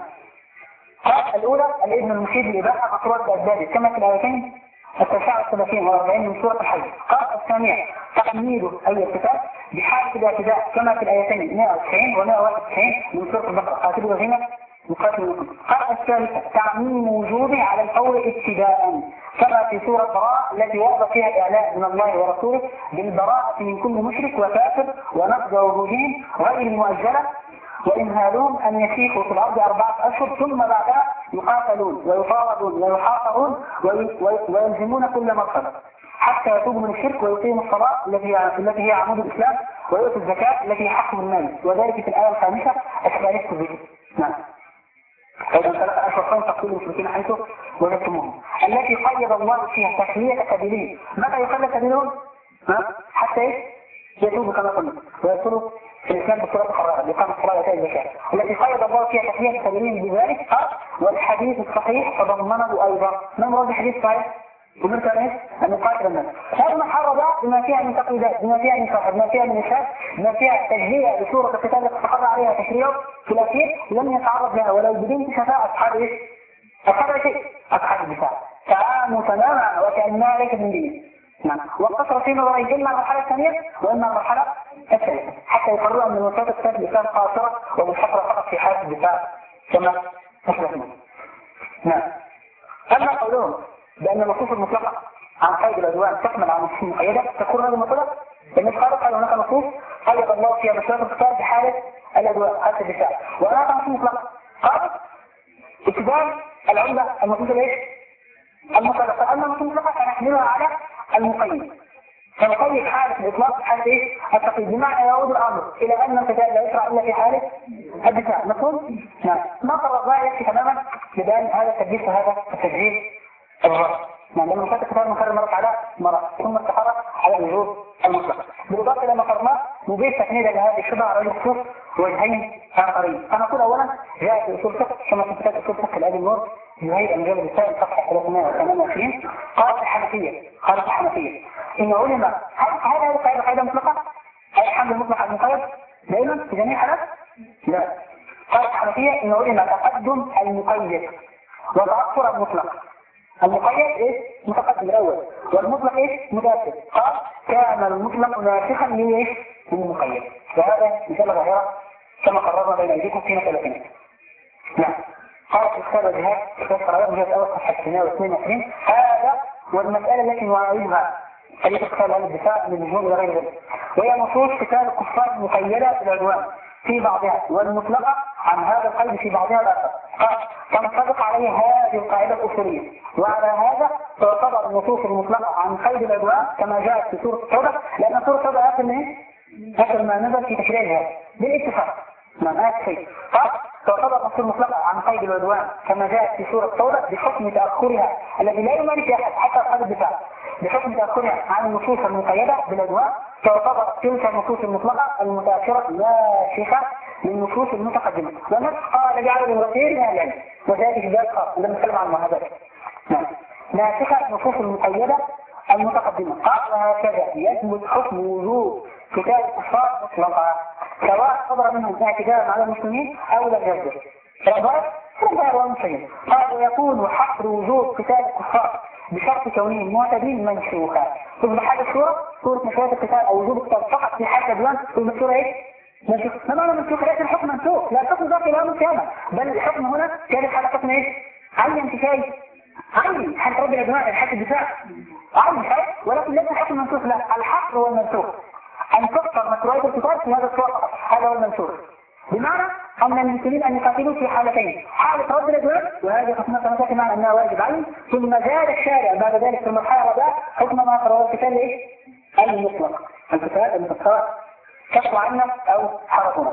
قال الأولى الإذن المفيد للإباحة مقرونا بأسباب كما في الآيتين التسعة والثلاثين وأربعين من سورة الحج. قال الثانية تقنيد أي القتال بحالة الاعتداء كما في الآيتين مئة وتسعين و مئة وواحد وتسعين من سورة البقرة قاتلوا الذين يقاتلونكم. قال الثالثة تعميم وجوبه على الفور ابتداء كما في سورة براء التي ورد فيها الإعلاء من الله ورسوله بالبراءة من كل مشرك وكافر ونقض وجوههم غير المؤجلة وإمهالهم أن يسيحوا في الأرض أربعة أشهر ثم بعدها يقاتلون ويطاردون ويحاصرون ويلزمون كل مرحلة حتى يتوبوا من الشرك ويقيموا الصلاة التي هي عمود الإسلام ويؤتوا الزكاة التي هي حق المال، وذلك في الآية الخامسة الثالثة به. نعم. أيضا ثلاثة أشهر قوم تقتلوا المشركين حيث وجدتموهم التي قيد الله فيها تخلية سبيلهم. متى يخلى سبيلهم؟ حتى إيه؟ يتوبوا كما قلنا ويدخلوا في الإسلام بصورة حرارة بإقامة الصلاة وإيتاء الزكاة التي قيد الله فيها تخلية سبيلهم بذلك. والحديث الصحيح تضمنه أيضا. ما مراد الحديث الصحيح؟ ومن كان أن نقاتل الناس. هذا ما حرر بما فيها من تقييدات، بما فيها من سحر، بما فيها من إشهاد، بما فيها تجزية لصورة القتال التي استقر عليها تشريع في الأخير لم يتعرض لها ولو بدون شفاعة أصحاب إيش؟ أصحاب شيء أصحاب الدفاع. تعاموا تماما وكأنها ليست من دين. نعم. واقتصر في نظرين إما المرحلة الثانية وإما المرحلة الثالثة حتى يقرروا أن المنطقة الثالثة الإسلام قاصرة ومنحصرة فقط في حالة الدفاع كما نحن. نعم. أما قولهم بأن النصوص المطلقة عن قيد العدوان تحمل على نصوص مقيدة تكون هذه المطلقة بالنسبة قال هناك نصوص قيد الله فيها مشروعية القتال بحالة العدوان حالة الدفاع، وهناك نصوص مطلقة قال اتباع العمدة النصوص الايش؟ المطلقة. أما النصوص المطلقة فنحملها على المقيد، فنقيد حالة الإطلاق حالة ايش؟ التقييد، بمعنى يعود الأمر إلى أن القتال لا يشرع إلا في حالة الدفاع. مفهوم؟ نعم. ما قرر لا يكفي تماما لبيان هذا التدليس وهذا التسجيل الرأي. نعم. لما نفات الكتاب نكرر مرة على مرة ثم استحرى على الوجود المطلق. بالإضافة إلى ما قررناه نضيف تكميلا لهذه الشبهة على الخصوص وجهين آخرين. أنا أقول أولا جاء في أصول فقه كما في كتاب أصول فقه الأبي النور زهير المجلد الثاني صفحة ثلاثمائة وثمانية وعشرين قالت الحنفية قالت الحنفية إن علم هل هذه القاعدة قاعدة مطلقة؟ هل الحمد المطلق على المقيد دائما في جميع حالات؟ لا. قالت الحنفية إن علم تقدم المقيد وتأخر المطلق. المقيد ايش؟ متقدم الاول والمطلق ايش؟ متأخر. قال كان المطلق ناسخا من ايش؟ من المقيد. وهذا مثال ظاهرة كما قررنا بين ايديكم في مسألتين. نعم. قال في كتاب الجهاد كتاب قرارات مجلد اول صفحة مئة واثنين وعشرين هذا والمسألة التي نعالجها طريقة قتال عن الدفاع من الهجوم الى غير ذلك، وهي نصوص قتال الكفار المقيدة بالعدوان في بعضها والمطلقة عن هذا القيد في بعضها الآخر. قال تنطبق عليه هذه القاعدة الأصولية، وعلى هذا تعتبر النصوص المطلقة عن قيد العدوان كما جاءت في سورة التوبة، لأن سورة التوبة آخر من آخر ما نزل في تشريع الجهاد بالاتفاق. نعم. آخر شيء قال تعتبر النصوص المطلقة عن قيد العدوان كما جاءت في سورة التوبة بحكم تأخرها الذي لا يمارس أحد حتى أصحاب الدفاع، بحكم تأخرها عن النصوص المقيدة بالعدوان تعتبر تلك النصوص المطلقة المتأخرة ناسخة للنصوص المتقدمة. ونسخ قال جعل الوزير من العلم وذلك ذات خاص لما نتكلم عن هذا. نعم. ناسخة النصوص المقيدة المتقدمة قال وهكذا يثبت حكم وجوب قتال الكفار مطلقا سواء صدر منهم اعتداء على المسلمين أو لم يصدر. فالظاهر فالظاهر والمسلمين قال ويكون حصر وجوب قتال الكفار بشرط كونهم معتدين منسوخا. تصبح هذه الصورة صورة مشروع القتال أو وجوب القتال فقط في حال عدوان تصبح الصورة إيه؟ منسوخ. ما معنى منسوخ؟ ليس الحكم منسوخ، لا الحكم ذاك لا مكامل، بل الحكم هنا كان حال حكم إيه؟ عين كفاية عين حال رب الأجماع الحد الدفاع عين صحيح، ولكن ليس الحكم منسوخ، لا الحصر هو المنسوخ. أن تقصر مشروعية القتال في هذا الصورة هذا هو المنسوخ. بمعنى أن المسلمين أن يقاتلوا في حالتين، حالة رد الأجوال وهذه حكمها كما تأتي معنا أنها واجب عليه، ثم زاد الشارع بعد ذلك في المرحلة الرابعة حكم ما قرر القتال إيه؟ المطلق، القتال المطلق كشف عنا أو حرقنا.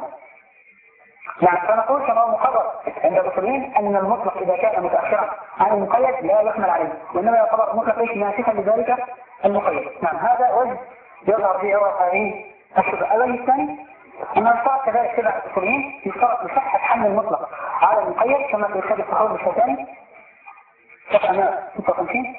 يعني فنقول كما هو مقرر عند المسلمين أن المطلق إذا كان متأخرا عن المقيد لا يحمل عليه، وإنما يعتبر المطلق إيش ناسخا لذلك المقيد. نعم هذا وجه يظهر به أوضح هذه الشبهة. الوجه الثاني أن الفرق كذلك تبع الأصوليين يشترط بصحة حمل المطلق على المقيد كما في الكتاب التحول الشوكاني صفحة مئة وستة وخمسين.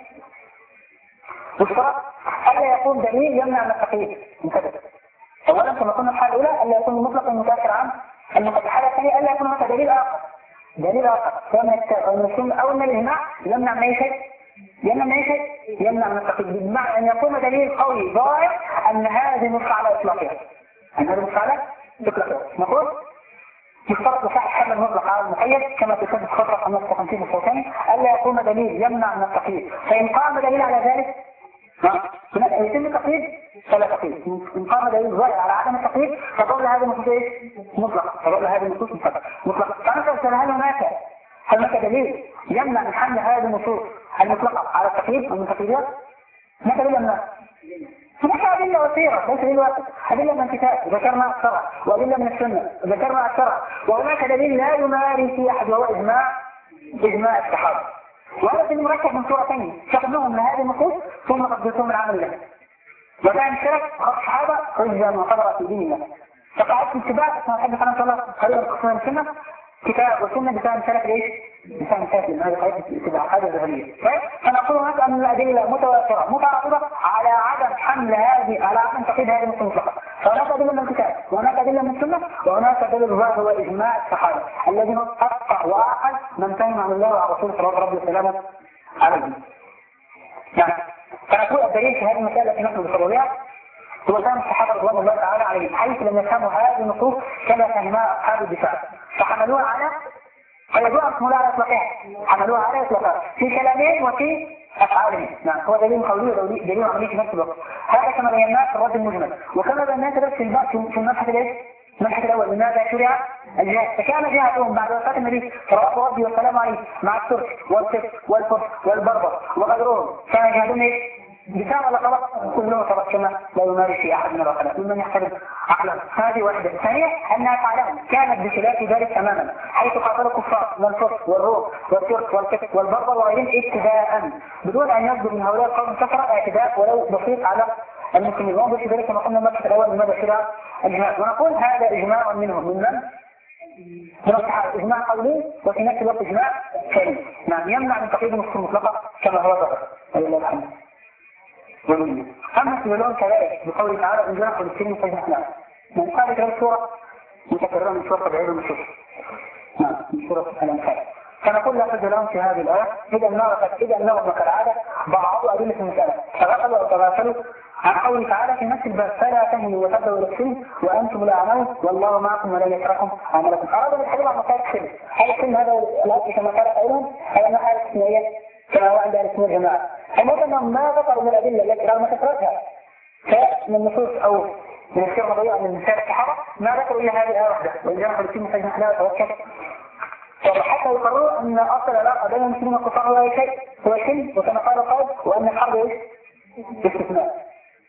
والشرط ألا يكون دليل يمنع من التقييد انتبه. أولا كما قلنا في الحالة الأولى ألا يكون المطلق المتأخر عن المقيد. الحالة الثانية ألا يكون هناك دليل آخر دليل آخر سواء من الكتاب أو من السنة أو من الإجماع يمنع من أي شيء يمنع من أي شيء يمنع من التقييد، بمعنى أن يكون دليل قوي ظاهر أن هذه نص على إطلاقها أن هذه نص على إطلاقها. نقول يشترط لصحة حمل المطلق على المقيد كما في كتاب الخطرة خمسة وخمسين الشوكاني ألا يكون دليل يمنع من التقييد، فإن قام دليل على ذلك يتم التقييد فلا تقييد، إن قام دليل ظاهر على عدم التقييد فقول هذا النصوص مطلق فقول هذه النصوص مطلق مطلق. فنسأل هل هناك هل هناك دليل يمنع من حمل هذه النصوص المطلقة على التقييد ومن التقييدات؟ ما دليل يمنع؟ هناك أدلة وثيرة ليس دليل واحد، أدلة من الكتاب ذكرنا أكثرها وأدلة من السنة ذكرنا أكثرها، وهناك دليل لا يماري في أحد وهو إجماع إجماع الصحابة. وهذا دليل مركب من سورتين شغلهم لهذه النصوص ثم قدسوهم من عمل الله. وكان الشرك خط الصحابة حجة معتبرة في دين الله. فقاعدة الاتباع اسمها حد خلنا صلى الله عليه وسلم السنة كتاب وسنة بسان شرك ليش؟ بسان شرك من هذه قاعدة الاتباع هذا الظهرية. فنقول هناك أن الأدلة متواترة متعارضة على عدم حمل هذه على عدم تقييد هذه النصوص المطلقة. فهناك أدلة من الكتاب وهناك أدلة من السنة وهناك دليل ظاهر هو إجماع الصحابة الذين أفقه وأعقل من فهم عن الله وعن رسوله صلى الله عليه وسلم عليه. يعني فنقول الدليل في هذه المسألة التي نحن بصددها هو فهم الصحابة رضوان الله تعالى عليهم حيث لم يفهموا هذه النصوص كما فهمها أصحاب الدفاع فحملوها على فيجوها حملوها على إطلاقها حملوها على إطلاقها في كلامهم وفي أفعالهم. نعم هو دليل قولي ودليل عملي في نفس الوقت. هذا كما بيناه في الرد المجمل وكما بيناه كذلك في الباب في المبحث الايه؟ المبحث الأول لماذا شرع الجهاد. فكان جهادهم بعد وفاة النبي صلى الله عليه وسلم عليه مع الترك والترك والفرس والبربر وغيرهم كان جهادهم ايه؟ بسام ولا خلاص كله طبعا كما لا يمارس في أحد من العقلاء ممن يحترم عقله. هذه واحدة. ثانية أن أفعالهم كانت بخلاف ذلك تماما حيث قاتلوا الكفار والفرس والروم والترك والكتب والبربر وغيرهم ابتداء بدون أن يصدر من هؤلاء القوم كثرة اعتداء ولو بسيط على المسلمين. وانظر في ذلك كما قلنا المبحث الأول من ماذا شرع الجهاد. ونقول هذا إجماع منهم من من؟ من الصحابة إجماع قولي وفي نفس الوقت إجماع فعلي. نعم يمنع من تقييد النصوص المطلقة كما هو ظاهر. ولله الحمد. أما سبيلون كذلك بقوله تعالى إن جنحوا للسلم فجنحناه. من قال هذه السورة متكررة من سورة العيد والنشوش. نعم من سورة الأنفال. فنقول لا سبيلون في هذه الآية إذا نرفت إذا نرفت كالعادة بعض أدلة المسألة فغفلوا وتغافلوا عن قوله تعالى في نفس الباب فلا تهنوا وتبدوا إلى السلم وأنتم لا أعلمون والله معكم ولا يتركم عملكم. أرادوا بالحديث عن مصائب السلم. هل السلم هذا الأصل كما قال قائلهم هل أنه حالة اسمية كما هو عند أهل السنة الجماعة. المهم أنهم ما ذكروا من الأدلة التي رغم كثرتها فمن النصوص أو من السير النبوية من مثال الصحابة ما ذكروا إلا هذه الآية واحدة وإن جنحوا للسلم فجنحناه وتوكل. حتى يقرروا أن أصل العلاقة بين المسلمين والكفار هو أي شيء هو السلم وكما قال القائل وأن الحرب إيش؟ استثناء.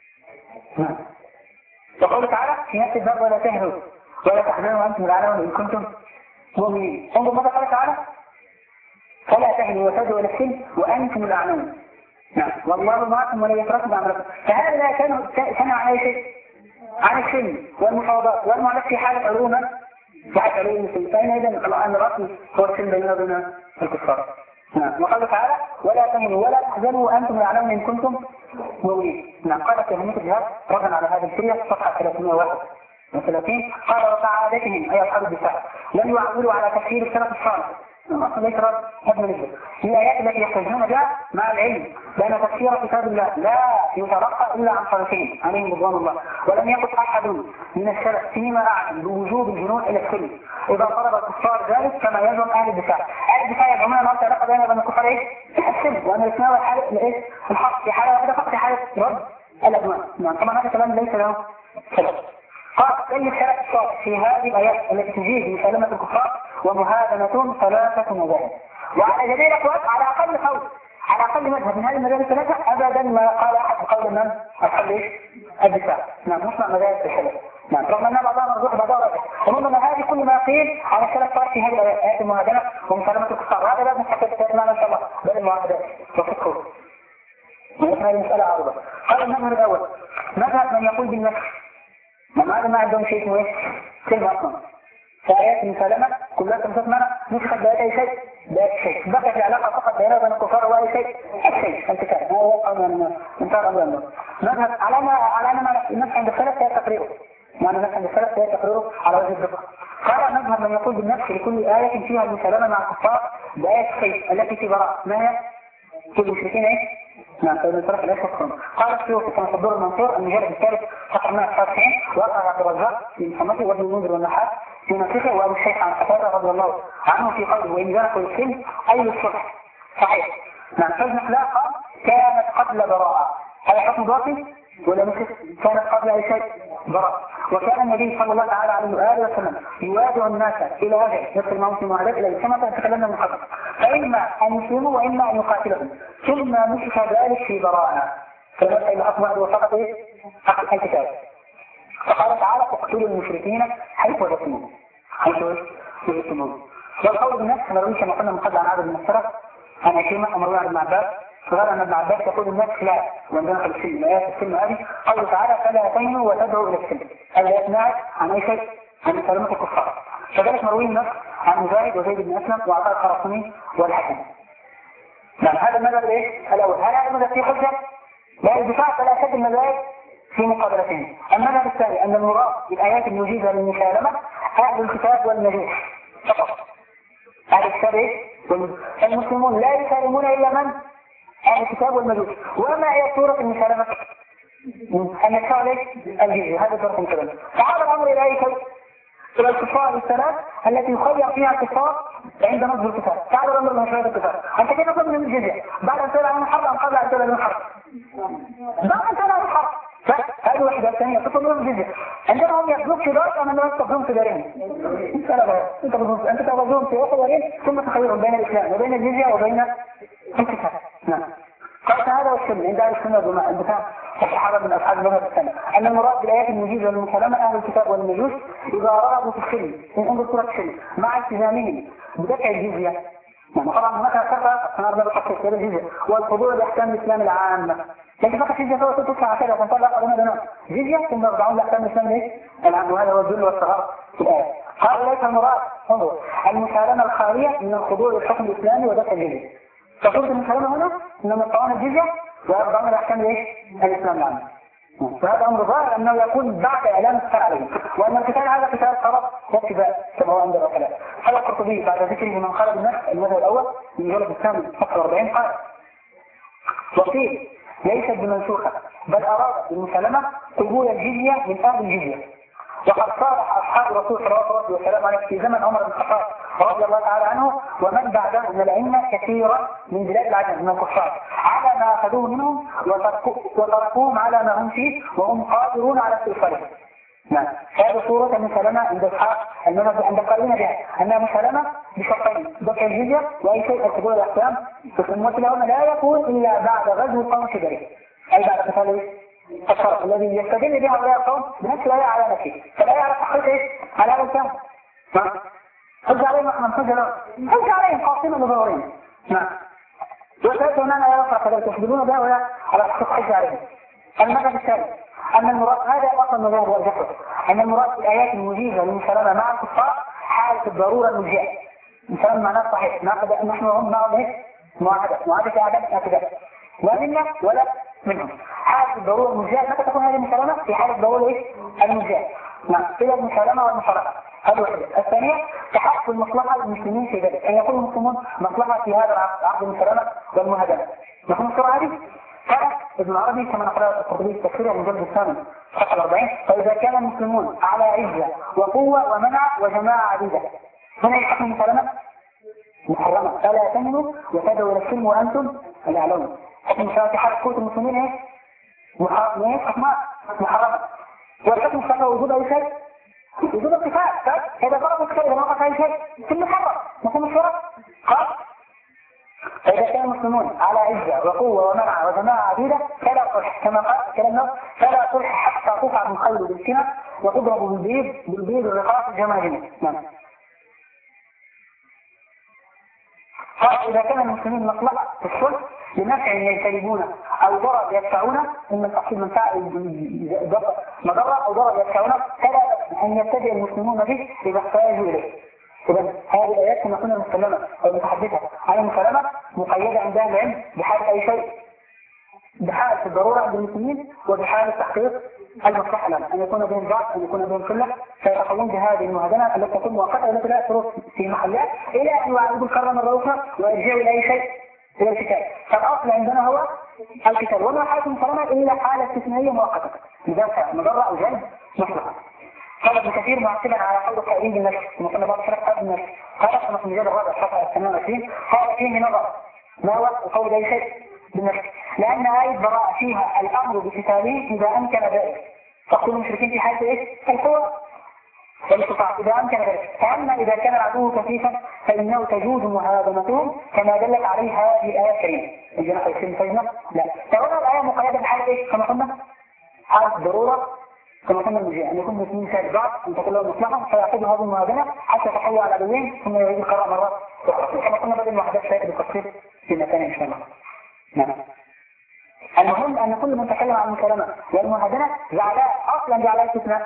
يقول تعالى في نفس الباب ولا تهنوا ولا تحزنوا وأنتم الأعلون إن كنتم مؤمنين. انظر ماذا قال تعالى فلا تهنوا وتبدوا إلى السلم وأنتم الأعلون. نعم والله معكم ولا يتركم عملكم. فهذا لا كان سمع عن أي شيء عن السلم والمفاوضات والمعرفة في حالة علوما في حالة علوم المسلمين. فإن إذن الآن الرسمي هو السلم بيننا وبين الكفار. نعم. وقال تعالى ولا تهنوا ولا تحزنوا وانتم الاعلون ان كنتم مؤمنين. نعم. قال كلمة الجهاد ردا على هذه الفرية صفحة ثلاثمائة وواحد وثلاثين قال وكعادتهم اي اصحاب الدفاع لم يعولوا على تفسير السلف الصالح اصلا ليس رد هدم نجد في الايات التي يحتجون بها مع العلم بان تفسير كتاب الله لا يتلقى الا عن صالحين عليهم رضوان الله ولم يقل احد من السلف فيما اعلم بوجوب الجنود الى السلم اذا طلب الكفار ذلك كما يزعم اهل الدفاع. اهل الدفاع يزعمون ان العلاقه بين بين الكفار ايه؟ السلم وان الاسلام حاله الايه؟ الحق في حاله واحده فقط في حاله رد الادمان. نعم. طبعا هذا كلام ليس له سبب. قال أي السلف الصالح في هذه الآيات التي تجيز مسالمة الكفار ومهادنتهم ثلاثة مذاهب وعلى جميع الأقوال على أقل قول على أقل مذهب من هذه المذاهب الثلاثة أبدا ما قال أحد بقول من أصحاب إيش؟ الدفاع. نعم. نسمع مذاهب السلف. نعم. رغم أن بعضها مرجوح بعضها راجح ومن هذه كل ما قيل على السلف الصالح في هذه الآيات المهادنة ومسالمة الكفار وهذا لازم حتى تتكلم إن شاء الله بل المعاهدات وفقه. هذه المسألة عارضة. قال المذهب الأول مذهب من يقول بالنفس هذا ما عندهم شيء اسمه ايه؟ كلمة أصلا. فآيات المسالمة كلها تمسك معنا نسخة بآيات أي شيء بآيات شيء بقت العلاقة فقط بينها وبين الكفار وأي شيء الشيء الكتاب هو وقع من انتهى الأمر منه. مذهب على ما على أن النفس عند السلف هي تقريره معنى النفس عند السلف هي تقريره على وجه الدقة. قال مذهب من يقول بالنفس لكل آية فيها المسالمة مع الكفار بآيات الشيء التي في براء ما هي؟ كل المشركين ايه؟ نعم. فإذا الفرق لا يشكرون. قال السيوطي كما في الدور المنصور المجلد الثالث صفحة مئة وتسعة وتسعين وقع عبد الرزاق في محمد وابن المنذر والنحاس في نسخه وابو الشيخ عن قتادة رضي الله عنه في قوله وإن ذاك السلم أي الصلح صحيح. نعم. فالنحلاء قال كانت قبل براءة هذا حكم باطل ولا مثل كانت قبل أي شيء براءة. وكان النبي صلى الله تعالى عليه وآله وسلم يواجه الناس إلى هذا يصل معهم في معاهدات إلى كما تكلمنا من قبل فإما أن يسلموا وإما أن يقاتلهم ثم نسخ ذلك في براءة فالمسألة الأكبر وفقط إيه؟ حق الكتاب. فقال تعالى اقتلوا المشركين حيث وجدتموهم حيث وجدتموهم. والقول بالنفس مروي كما قلنا من قبل عن عدد من السلف عن عكرمة ومروي عن ابن عباس فقال أن ابن عباس يقول النفس لا وعندنا في السلم آيات السلم هذه قال تعالى فلا تهنوا وتدعوا إلى السلم الآيات ناعت عن أي شيء عن مسالمة الكفار. فذلك مروي النفس عن مجاهد وزيد بن أسلم وعطاء الخراساني والحكم. نعم. هذا المذهب الايه؟ الأول. هل هذا المذهب فيه حجة؟ لا الدفاع فلا أشد المذاهب في مقابلتين. المذهب الثاني أن المراد بالآيات المجيزة للمسالمة أهل الكتاب والمجوس فقط. أهل الكتاب ايه؟ المسلمون لا يسالمون إلا من؟ أهل الكتاب والمجوس. وما هي صورة المسالمة؟ أن يدفع عليه الجزية هذا صورة كذلك. فعاد الأمر إلى أي شيء؟ إلى الكفار الثلاث التي يخير فيها الكفار عند نصب الكتاب. تعال الأمر من شهادة الكفار. أنت كيف تطلب من الجزية؟ بعد أن تلعب من الحرب أم قبل أن تلعب من الحرب؟ بعد أن تلعب من الحرب. فهذه واحدة الثانية تطلب من الجزية. عندما هم يحذوك في دارك أم أنهم يستخدمون في دارين؟ أنت تغضون في واحد دارين ثم تخيرون بين الإسلام وبين الجزية وبين الكتاب. نعم. قال هذا والسنة عند أهل السنة والجماعة الدفاع الصحابة من أصحاب المذهب الثاني أن المراد بالآيات المجيزة والمسالمة أهل الكتاب والمجوس إذا رغبوا في السلم من عند صورة السلم مع التزامهم بدفع الجزية. يعني طبعا هناك فرق سنرجع بالتفصيل في الجزية والخضوع لأحكام الإسلام العامة لكن فقط الجزية فهو تدفع عشرة وتنطلع قدنا دنا جزية ثم يرجعون لأحكام الإسلام الايه؟ العام وهذا هو الذل والصغار في الآية. قال ليس المراد انظر المسالمة الخالية من الخضوع للحكم الإسلامي ودفع الجزية. فصورة المسالمة هنا انهم يقطعون الجزية ويرجعون لأحكام الايه؟ الإسلام العام. فهذا أمر ظاهر أنه يكون بعد إعلان القتال عليه وأن القتال هذا قتال خرق واتباع كما هو عند العقلاء. قال القرطبي بعد ذكره من خالد النفس المذهب الأول من جلد الثامن فقرة أربعين قال وقيل ليست بمنسوخة بل أراد بالمسالمة قبول الجزية من أهل الجزية. وقد صالح أصحاب الرسول صلى الله عليه وسلم عليه في زمن عمر بن الخطاب رضي الله تعالى عنه ومن بعده من الأئمة كثيرا من بلاد العجم من الكفار على ما أخذوه منهم وتركوهم على ما هم فيه وهم قادرون على استئصاله. نعم. هذه صورة المسالمة عند أصحاب المذهب عند قائلين بها أنها مسالمة بشرطين دفع الجزية وأي شيء قبول الأحكام ومثلهما لا يكون إلا بعد غزو قوم كبير أي بعد قتال الشرط الذي يستدل به هؤلاء القوم بنفس الآية على نفسه فلا يعرف تحقيق ايش على هذا الكلام. نعم. حج عليهم من حج له حج عليهم قاصمة لضرورين. نعم. وثالث هنا لا يفرق كذلك يحجبون بها ولا على تحقيق حج عليهم. المذهب الثالث أن المراد هذا أصل المذهب والجحر أن المراد الآيات المجيزة للمسالمة مع الكفار حالة الضرورة المجيئة. مسالمة معناه صحيح نحن هم معهم ايش معاهدة معاهدة عدم اعتداء لا منا ولا منهم. حالة الضرورة المجزئة متى تكون هذه المسالمة؟ في حالة الضرورة ايه؟ المجزئة. نعم إلى المسالمة والمصالحة. هذه واحدة. الثانية تحقق المصلحة للمسلمين في ذلك، أن يكون المسلمون مصلحة في هذا العقد، عقد المسالمة والمهادنة. نحن الصورة هذه قال ابن عربي كما نقرأ القرطبي التفسير المجلد الثامن صفحة أربعين: فإذا كان المسلمون على عزة وقوة ومنع وجماعة عديدة هنا يحكم المسالمة محرمة، فلا تمنوا وتدعوا إلى السلم وأنتم الأعلون. حكم المسالمة في حال قوة المسلمين ايه؟ محرمة محرمة. والحكم الصحيح وجود أي شيء وجود اتفاق، فإذا ضرب الشيء إذا وقع أي شيء في المحرم مفهوم الصورة؟ قال فإذا كان المسلمون على عزة وقوة ومنع وجماعة عديدة فلا صلح، كما قال كلامنا فلا صلح حتى تفعل الخيل بالسنة وتضرب بالبيض بالبيض الرقاق الجماهيرية. نعم. قال إذا كان المسلمين مصلحة في الصلح لنفع يجتنبونه أو ضرر يدفعونه، إما التحصيل منفعة مضرة أو ضرر يدفعونه، فلا أن يبتدئ المسلمون به إذا احتاجوا إليه. إذا هذه الآيات كما كنا نتكلم أو نتحدثها عن المسالمة مقيدة عند أهل العلم بحالة أي شيء، بحالة الضرورة عند المسلمين وبحالة تحقيق المصلحة لهم، أن يكون بهم ضعف أن يكون بهم قلة، فيتقوون بهذه المهادنة التي تكون مؤقتة التي لا تروح في محلات إلى أن يعيدوا الكرة مرة أخرى ويرجعوا إلى أي شيء إلى القتال. فالأصل عندنا هو القتال، وما حالة المسالمة إلا حالة استثنائية مؤقتة لذات مضرة أو جلب مصلحة. قال ابن كثير معتبا على قول القائلين بالنفس كما قلنا بعض الشرح قال بالنفس، قال كما في المجال الرابع صفحة الثمانية والعشرين قال فيه نظر ما هو القول أي شيء بالنفس، لأن آية براءة فيها الأمر بقتاله إذا أمكن ذلك، تقول المشركين في حالة إيه؟ القوة والاستطاعة إذا أمكن ذلك، فأما إذا كان العدو كثيفا فإنه تجوز مهاجمتهم كما دلت عليه هذه الآية الكريمة. الجناح يصير فجنة لا، فهنا الآية مقيدة بحالة إيه؟ كما قلنا حالة ضرورة كما كنا المجيء أن يكون مسلمين سائد بعض أن تكون لهم مصلحة فيأخذوا هذه المهاجمة حتى يتحول على العدوين ثم يعيد القراء مرات أخرى كما قلنا بدل المحدث سائد بالتفصيل في مكان إن شاء الله. نعم. المهم أن كل من تكلم عن المسالمة والمهاجمة جعلها أصلا جعلها استثناء.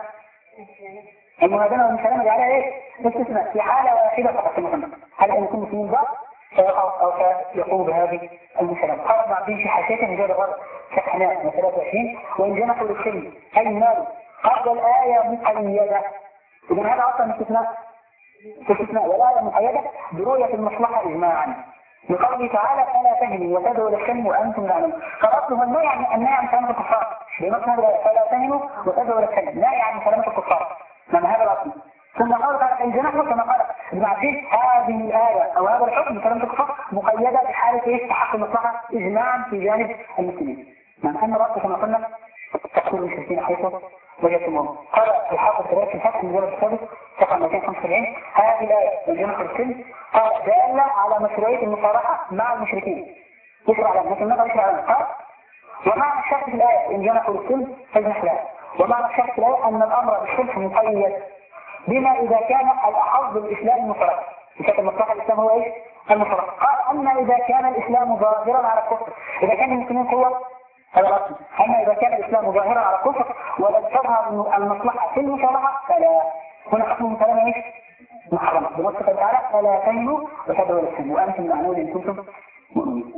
المهاجمة والمسالمة جعلها إيه؟ استثناء في حالة واحدة فقط كما قلنا، هل أن يكون مسلمين بعض فيقع أو فيقوم بهذه المسالمة. قال ابن عبدين في حاشيته مجال الرابع صفحة ثلاثة وعشرين: وإن جنحوا للسلم أي مال قبل الآية مقيدة. إذن هذا أصلا استثناء استثناء والآية مقيدة برؤية المصلحة إجماعا لقوله تعالى فلا تهنوا وتدعوا للسلم وأنتم تعلمون. فأصله النهي عن النهي عن سلامة الكفار بنص هذا فلا تهنوا وتدعوا للسلم نهي عن سلامة الكفار. من هذا الأصل ثم قال تعالى إن جنحوا كما قال ابن عبدين هذه الآية أو هذا الحكم سلامة الكفار مقيدة بحالة إيه؟ تحقق المصلحة إجماعا في جانب المسلمين. من أن رأسه كما قلنا تقول المشركين حيث وجدتموه. قال الحافظ ثلاثة الفتح من جانب الثالث صفحة مئتين وخمسة وسبعين هذه الآية من جنح السلم قال دالة على مشروعية المصالحة مع المشركين. يشرع لهم لكن ماذا يشرع لهم؟ قال ومعنى الشرط في الآية إن جنحوا للسلم فاجنح لها، ومعنى الشرط في الآية أن الأمر بالصلح مقيد بما إذا كان الأحظ بالإسلام المصالحة. بشكل مصلحة الإسلام هو إيه؟ المصالحة. قال أما إذا كان الإسلام ظاهرا على الكفر، إذا كان المسلمين قوة هذا الأصل. أما إذا كان الإسلام ظاهرا على الكفر ولم تظهر المصلحة في المصالحة فلا. هنا حكم المسالمة إيش؟ محرمة بنص تعالى فلا تهنوا وتدعوا للسلم وأنتم الأعلون إن كنتم مؤمنين.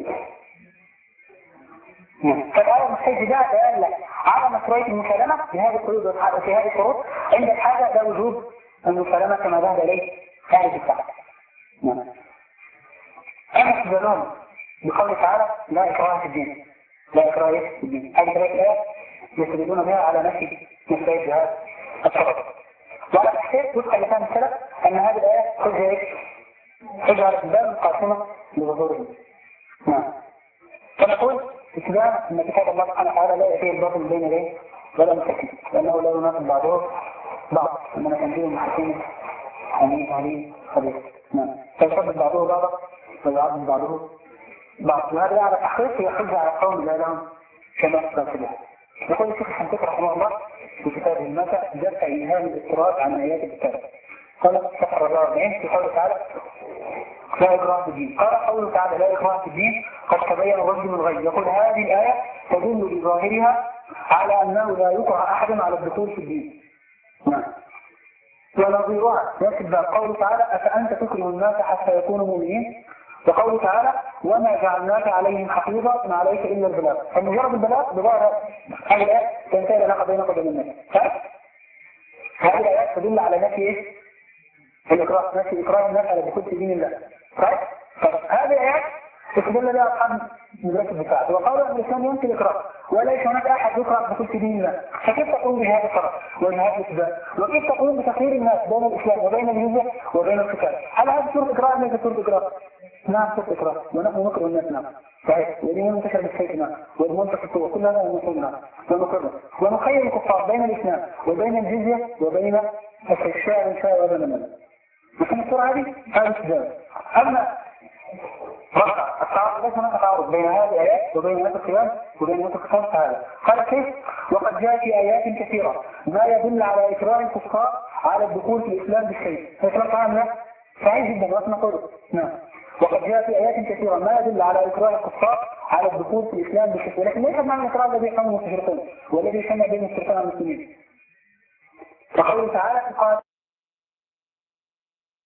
فالآية المستجدة دالة على مشروعية المسالمة في هذه القيود وفي هذه الشروط عند الحاجة لا وجوب المسالمة كما ذهب إليه خارج الكعبة. أما استدلالهم بقوله تعالى لا إكراه في الدين، لا إكراه في الدين، هذه ثلاث آيات يستدلون بها على نفي مشروعية هذا الشرط. وعلى تحقيق وفق لسان السلف أن هذه الآيات حجة إيش؟ حجة على الباب القاسمة لظهوره. نعم. فنقول إسلام أن كتاب الله سبحانه وتعالى لا يأتيه الباطل بين يديه ولا مستكين، لأنه لا يناقض بعضه بعض، إنما تنزيل محكم حميد عليم خبير. نعم. فيصدق بعضه بعضا ويعظم بعضه بعض، وهذا على تحقيق هي حجة على القوم لا لهم كما أخبرت به. يقول الشيخ حمدك رحمه الله في كتابه الماتع دفع إيهام الاضطراب عن آيات الكتاب. قال صفحة أربعة وأربعين في قوله تعالى لا إكراه في الدين. قال قوله تعالى لا إكراه في الدين قد تبين الرشد من الغي. يقول هذه الآية تدل بظاهرها على أنه لا يكره أحد على الدخول في الدين. نعم. ونظيرها يكتب قوله تعالى أفأنت تكره الناس حتى يكونوا مؤمنين وقوله تعالى وما جعلناك عليهم حفيظا ما عليك الا البلاغ. فمجرد البلاغ بظاهر هذه الايات تنتهي العلاقه بينك وبين الناس. هذه الايات تدل على نفي ايه؟ الاكراه، نفي اكراه الناس على دخول في دين الله. طيب هذه الايات استدل بها اصحاب مدرسه الدفاع وقالوا ان الاسلام ينفي الاكراه وليس هناك احد يكره دخول في دين الله. فكيف تقوم بهذا الشرع وبهذا الاثبات؟ وكيف تقوم بتخيير الناس بين الاسلام وبين الجزيه وبين القتال؟ هل هذه صوره اكراه ام ليست صوره اكراه؟ نعم صوره اكراه، ونحن نكره الناس. نعم صحيح، واليوم منتشر بالسيف والمنطق القوه كل هذا نقولنا ونقره ونخير الكفار بين الاسلام وبين الجزيه وبين الشاعر ان شاء الله وبين لكن الصوره هذه هذا السجال. اما رفع التعارض ليس هناك تعارض بين هذه الآيات وبين هذا القيام وبين هذا القيام تعالى. قال كيف؟ وقد جاء في آيات كثيرة ما يدل على إكراه الكفار على الدخول في الإسلام بالشيء. فإكراه تعالى لا صحيح جدا وأنا نقول نعم. وقد جاء في آيات كثيرة ما يدل على إكراه الكفار على الدخول في الإسلام بالشيء، ولكن ليس معنى الإكراه الذي يقوم المستشرقون والذي يسمى بين الشركاء المسلمين. وقوله تعالى قال